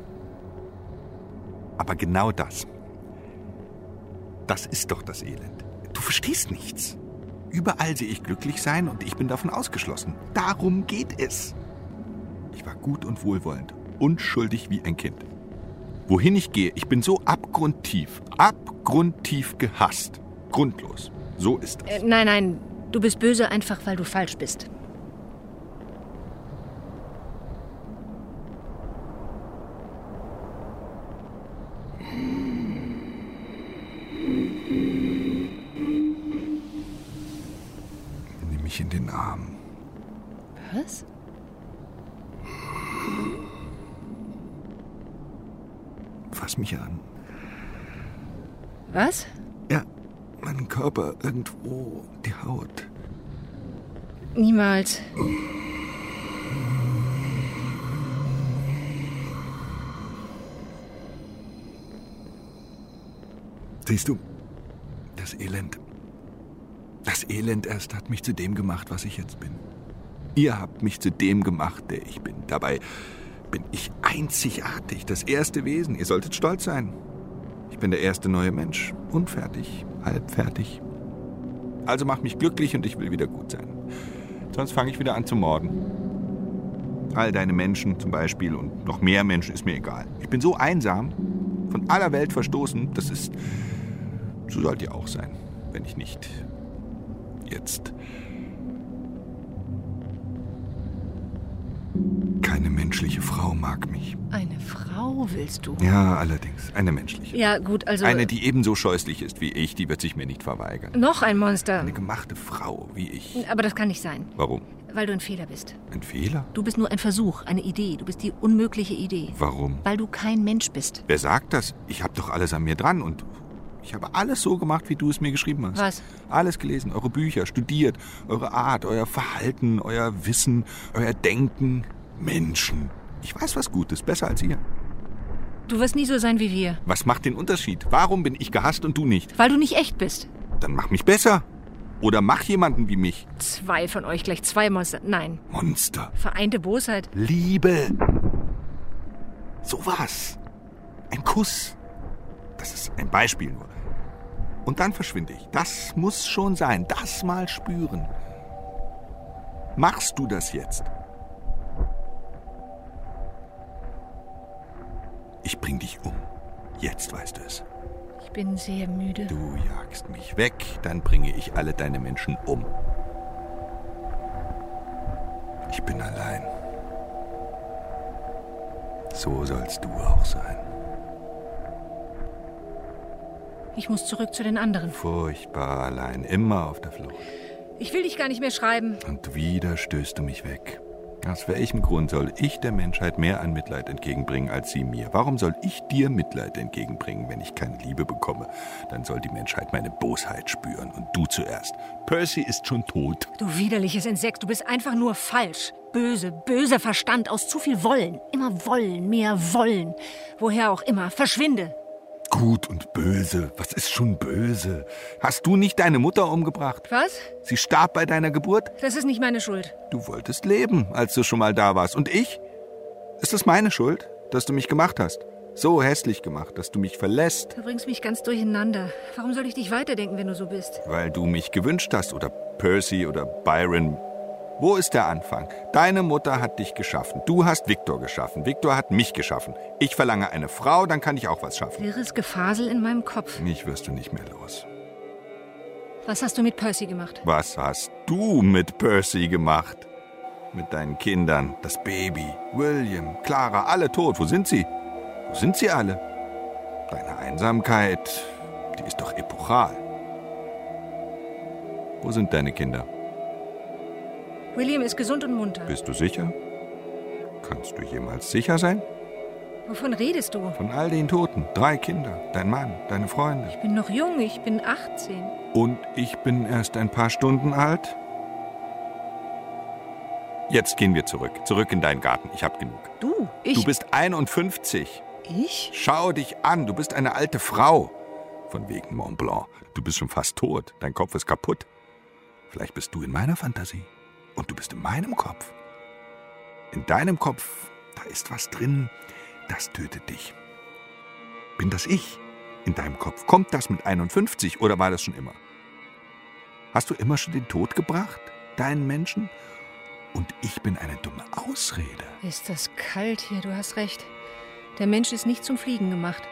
S12: Aber genau das. Das ist doch das Elend. Du verstehst nichts. Überall sehe ich glücklich sein und ich bin davon ausgeschlossen. Darum geht es. Ich war gut und wohlwollend. Unschuldig wie ein Kind. Wohin ich gehe, ich bin so abgrundtief, abgrundtief gehasst. Grundlos. So ist es.
S10: Äh, nein, nein, du bist böse einfach, weil du falsch bist.
S12: Nimm mich in den Arm.
S10: Was?
S12: Fass mich an.
S10: Was?
S12: Ja, mein Körper irgendwo, die Haut.
S10: Niemals.
S12: Siehst du, das Elend. Das Elend erst hat mich zu dem gemacht, was ich jetzt bin. Ihr habt mich zu dem gemacht, der ich bin. Dabei bin ich einzigartig, das erste Wesen. Ihr solltet stolz sein. Ich bin der erste neue Mensch. Unfertig, halbfertig. Also mach mich glücklich und ich will wieder gut sein. Sonst fange ich wieder an zu morden. All deine Menschen zum Beispiel und noch mehr Menschen ist mir egal. Ich bin so einsam, von aller Welt verstoßen, das ist... So sollt ihr auch sein, wenn ich nicht jetzt... Keine menschliche Frau mag mich.
S10: Eine Frau willst du?
S12: Ja, allerdings. Eine menschliche.
S10: Ja, gut, also...
S12: Eine, die ebenso scheußlich ist wie ich, die wird sich mir nicht verweigern.
S10: Noch ein Monster.
S12: Eine gemachte Frau wie ich.
S10: Aber das kann nicht sein.
S12: Warum?
S10: Weil du ein Fehler bist.
S12: Ein Fehler?
S10: Du bist nur ein Versuch, eine Idee. Du bist die unmögliche Idee.
S12: Warum?
S10: Weil du kein Mensch bist.
S12: Wer sagt das? Ich habe doch alles an mir dran und ich habe alles so gemacht, wie du es mir geschrieben hast.
S10: Was?
S12: Alles gelesen, eure Bücher, studiert, eure Art, euer Verhalten, euer Wissen, euer Denken. Menschen. Ich weiß was Gutes, besser als ihr.
S10: Du wirst nie so sein wie wir.
S12: Was macht den Unterschied? Warum bin ich gehasst und du nicht?
S10: Weil du nicht echt bist.
S12: Dann mach mich besser. Oder mach jemanden wie mich.
S10: Zwei von euch, gleich zwei Monster. Nein.
S12: Monster.
S10: Vereinte Bosheit.
S12: Liebe. Sowas. Ein Kuss. Das ist ein Beispiel nur. Und dann verschwinde ich. Das muss schon sein. Das mal spüren. Machst du das jetzt? Ich bring dich um. Jetzt weißt du es.
S10: Ich bin sehr müde.
S12: Du jagst mich weg, dann bringe ich alle deine Menschen um. Ich bin allein. So sollst du auch sein.
S10: Ich muss zurück zu den anderen.
S12: Furchtbar allein, immer auf der Flucht.
S10: Ich will dich gar nicht mehr schreiben.
S12: Und wieder stößt du mich weg. Aus welchem Grund soll ich der Menschheit mehr an Mitleid entgegenbringen als sie mir? Warum soll ich dir Mitleid entgegenbringen, wenn ich keine Liebe bekomme? Dann soll die Menschheit meine Bosheit spüren und du zuerst. Percy ist schon tot.
S10: Du widerliches Insekt, du bist einfach nur falsch. böse, böser Verstand aus zu viel Wollen. Immer wollen, mehr wollen. Woher auch immer. Verschwinde.
S12: Gut und böse. Was ist schon böse? Hast du nicht deine Mutter umgebracht?
S10: Was?
S12: Sie starb bei deiner Geburt?
S10: Das ist nicht meine Schuld.
S12: Du wolltest leben, als du schon mal da warst. Und ich? Ist es meine Schuld, dass du mich gemacht hast? So hässlich gemacht, dass du mich verlässt.
S10: Du bringst mich ganz durcheinander. Warum soll ich dich weiterdenken, wenn du so bist?
S12: Weil du mich gewünscht hast. Oder Percy oder Byron. Wo ist der Anfang? Deine Mutter hat dich geschaffen. Du hast Victor geschaffen. Victor hat mich geschaffen. Ich verlange eine Frau, dann kann ich auch was schaffen.
S10: Wirres Gefasel in meinem Kopf.
S12: Mich wirst du nicht mehr los.
S10: Was hast du mit Percy gemacht?
S12: Was hast du mit Percy gemacht? Mit deinen Kindern, das Baby, William, Clara, alle tot. Wo sind sie? Wo sind sie alle? Deine Einsamkeit, die ist doch epochal. Wo sind deine Kinder?
S10: William ist gesund und munter.
S12: Bist du sicher? Kannst du jemals sicher sein?
S10: Wovon redest du?
S12: Von all den Toten. Drei Kinder, dein Mann, deine Freunde.
S10: Ich bin noch jung, ich bin achtzehn.
S12: Und ich bin erst ein paar Stunden alt? Jetzt gehen wir zurück. Zurück in deinen Garten. Ich hab genug.
S10: Du? Ich?
S12: Du bist einundfünfzig.
S10: Ich?
S12: Schau dich an. Du bist eine alte Frau. Von wegen Mont Blanc. Du bist schon fast tot. Dein Kopf ist kaputt. Vielleicht bist du in meiner Fantasie. Und du bist in meinem Kopf. In deinem Kopf, da ist was drin, das tötet dich. Bin das ich in deinem Kopf? Kommt das mit einundfünfzig oder war das schon immer? Hast du immer schon den Tod gebracht, deinen Menschen? Und ich bin eine dumme Ausrede.
S10: Ist das kalt hier, du hast recht. Der Mensch ist nicht zum Fliegen gemacht.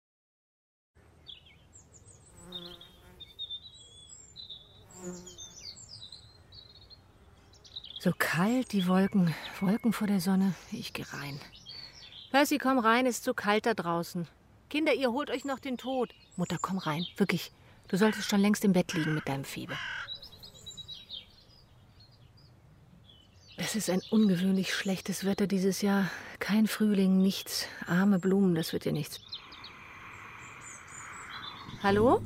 S10: So kalt, die Wolken, Wolken vor der Sonne. Ich geh rein. Percy, komm rein, ist so kalt da draußen. Kinder, ihr holt euch noch den Tod. Mutter, komm rein, wirklich. Du solltest schon längst im Bett liegen mit deinem Fieber. Es ist ein ungewöhnlich schlechtes Wetter dieses Jahr. Kein Frühling, nichts. Arme Blumen, das wird ja nichts. Hallo?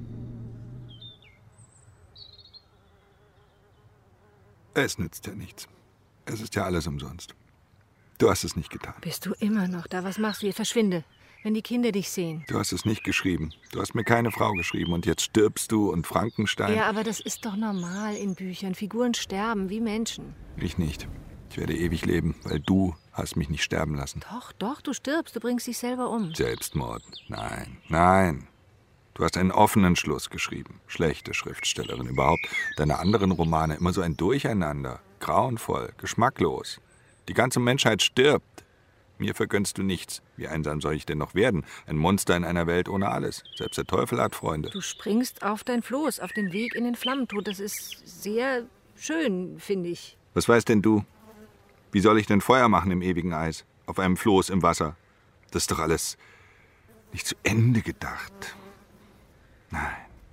S12: Es nützt ja nichts. Es ist ja alles umsonst. Du hast es nicht getan.
S10: Bist du immer noch da? Was machst du hier? Verschwinde, wenn die Kinder dich sehen.
S12: Du hast es nicht geschrieben. Du hast mir keine Frau geschrieben. Und jetzt stirbst du und Frankenstein.
S10: Ja, aber das ist doch normal in Büchern. Figuren sterben wie Menschen.
S12: Ich nicht. Ich werde ewig leben, weil du hast mich nicht sterben lassen.
S10: Doch, doch, du stirbst. Du bringst dich selber um.
S12: Selbstmord. Nein, nein. Du hast einen offenen Schluss geschrieben. Schlechte Schriftstellerin überhaupt. Deine anderen Romane immer so ein Durcheinander. Grauenvoll, geschmacklos. Die ganze Menschheit stirbt. Mir vergönnst du nichts. Wie einsam soll ich denn noch werden? Ein Monster in einer Welt ohne alles. Selbst der Teufel hat Freunde.
S10: Du springst auf dein Floß, auf den Weg in den Flammentod. Das ist sehr schön, finde ich.
S12: Was weißt denn du? Wie soll ich denn Feuer machen im ewigen Eis? Auf einem Floß im Wasser? Das ist doch alles nicht zu Ende gedacht. Nein.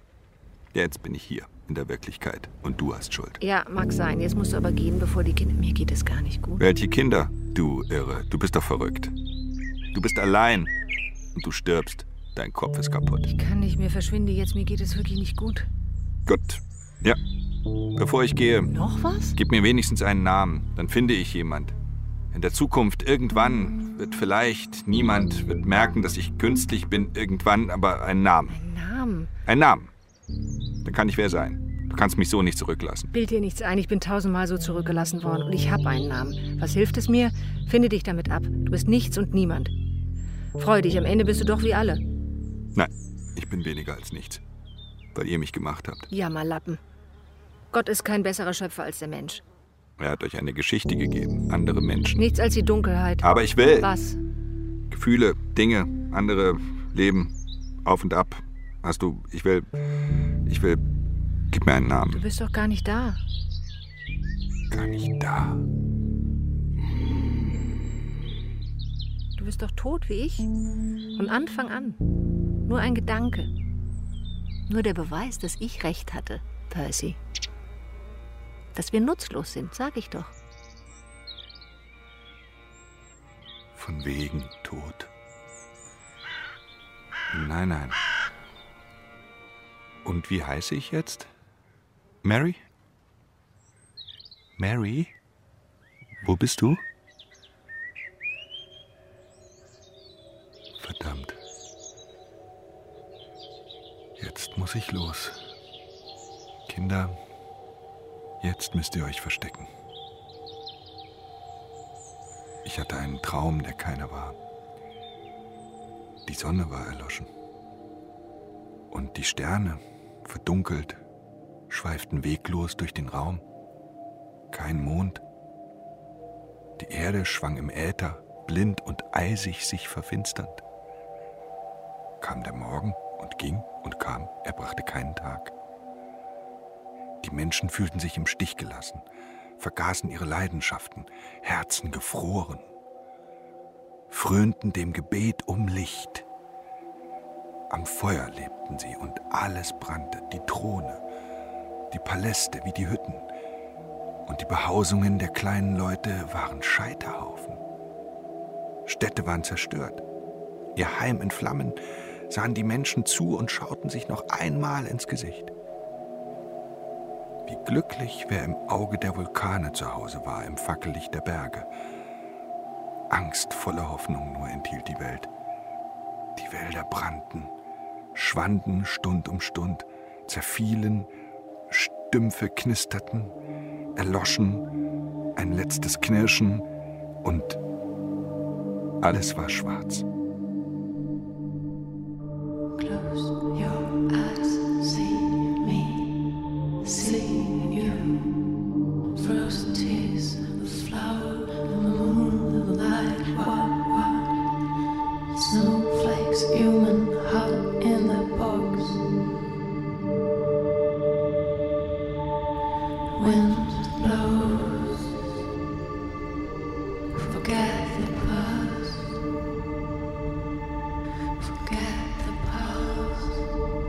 S12: Jetzt bin ich hier, in der Wirklichkeit. Und du hast Schuld.
S10: Ja, mag sein. Jetzt musst du aber gehen, bevor die Kinder... Mir geht es gar nicht gut.
S12: Welche Kinder? Du Irre. Du bist doch verrückt. Du bist allein. Und du stirbst. Dein Kopf ist kaputt.
S10: Ich kann nicht mehr. Verschwinde jetzt. Mir geht es wirklich nicht gut.
S12: Gut. Ja. Bevor ich gehe...
S10: Noch was?
S12: Gib mir wenigstens einen Namen. Dann finde ich jemand. In der Zukunft, irgendwann, wird vielleicht niemand wird merken, dass ich künstlich bin. Irgendwann, aber einen Namen.
S10: Ein Namen?
S12: Ein Namen. Dann kann ich wer sein. Du kannst mich so nicht zurücklassen.
S10: Bild dir nichts ein. Ich bin tausendmal so zurückgelassen worden. Und ich habe einen Namen. Was hilft es mir? Finde dich damit ab. Du bist nichts und niemand. Freu dich. Am Ende bist du doch wie alle.
S12: Nein, ich bin weniger als nichts. Weil ihr mich gemacht habt.
S10: Jammerlappen. Gott ist kein besserer Schöpfer als der Mensch.
S12: Er hat euch eine Geschichte gegeben. Andere Menschen.
S10: Nichts als die Dunkelheit.
S12: Aber ich will.
S10: Was?
S12: Gefühle, Dinge, andere Leben. Auf und ab. Hast du, ich will, ich will, gib mir einen Namen.
S10: Du bist doch gar nicht da.
S12: Gar nicht da.
S10: Du bist doch tot wie ich. Von Anfang an. Nur ein Gedanke. Nur der Beweis, dass ich recht hatte, Percy. Dass wir nutzlos sind, sag ich doch.
S12: Von wegen tot. Nein, nein. Und wie heiße ich jetzt? Mary? Mary? Wo bist du? Verdammt. Jetzt muss ich los. Kinder, jetzt müsst ihr euch verstecken. Ich hatte einen Traum, der keiner war. Die Sonne war erloschen. Und die Sterne, verdunkelt, schweiften weglos durch den Raum. Kein Mond. Die Erde schwang im Äther, blind und eisig sich verfinsternd. Kam der Morgen und ging und kam, er brachte keinen Tag. Die Menschen fühlten sich im Stich gelassen, vergaßen ihre Leidenschaften, Herzen gefroren, frönten dem Gebet um Licht. Am Feuer lebten sie und alles brannte, die Throne, die Paläste wie die Hütten, und die Behausungen der kleinen Leute waren Scheiterhaufen. Städte waren zerstört, ihr Heim in Flammen, sahen die Menschen zu und schauten sich noch einmal ins Gesicht. Wie glücklich, wer im Auge der Vulkane zu Hause war, im Fackellicht der Berge. Angstvolle Hoffnung nur enthielt die Welt. Die Wälder brannten, schwanden Stund um Stund, zerfielen, Stümpfe knisterten, erloschen, ein letztes Knirschen und alles war schwarz.
S11: Close your eyes, see me, see you. Frozen tears, the flower, the moon, the light, what, what? Snowflakes, human heart in the box. Wind blows, forget the past, forget the past.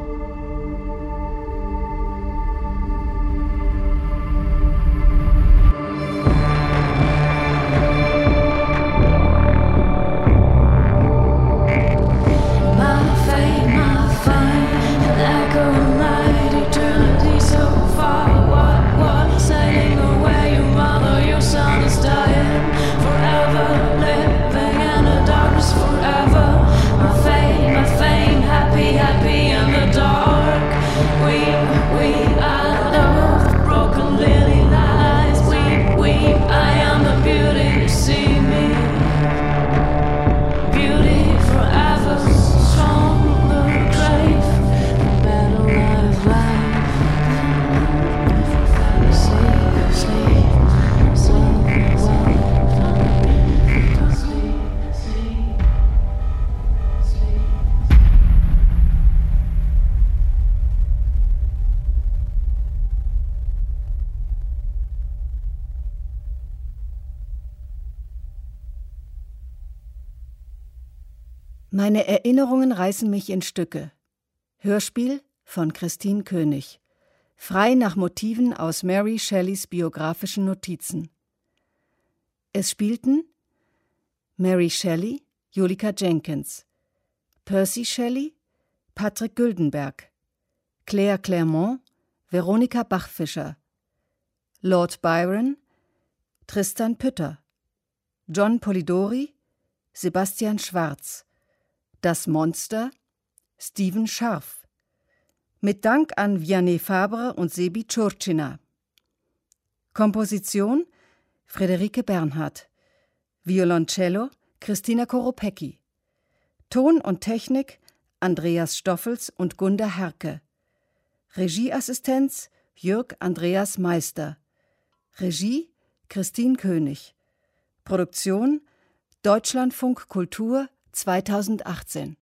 S11: My fame, my fame, an echo night, eternity so far. What, what, sailing away, your mother, your son is dying. Forever, living in the darkness forever. My fame, my fame, happy, happy in the dark. We, we, I know the broken lily lies. We, we, I am the beauty, you see me. Beauty forever, strong the grave, the battle of life. Sleep, sleep, sleep, well, sleep, sleep, sleep.
S2: Meine Erinnerungen reißen mich in Stücke. Hörspiel von Christine König. Frei nach Motiven aus Mary Shelleys biografischen Notizen. Es spielten Mary Shelley, Julika Jenkins, Percy Shelley, Patrick Güldenberg, Claire Clairmont, Veronika Bachfischer, Lord Byron, Tristan Pütter, John Polidori, Sebastian Schwarz, Das Monster, Stephen Scharf. Mit Dank an Vianney Fabre und Sebi Ciurcina. Komposition Friederike Bernhard. Violoncello Christina Koropecki. Ton und Technik Andreas Stoffels und Gunda Herke. Regieassistenz Jörg Andreas Meister. Regie Christine König. Produktion Deutschlandfunk Kultur zweitausendachtzehn.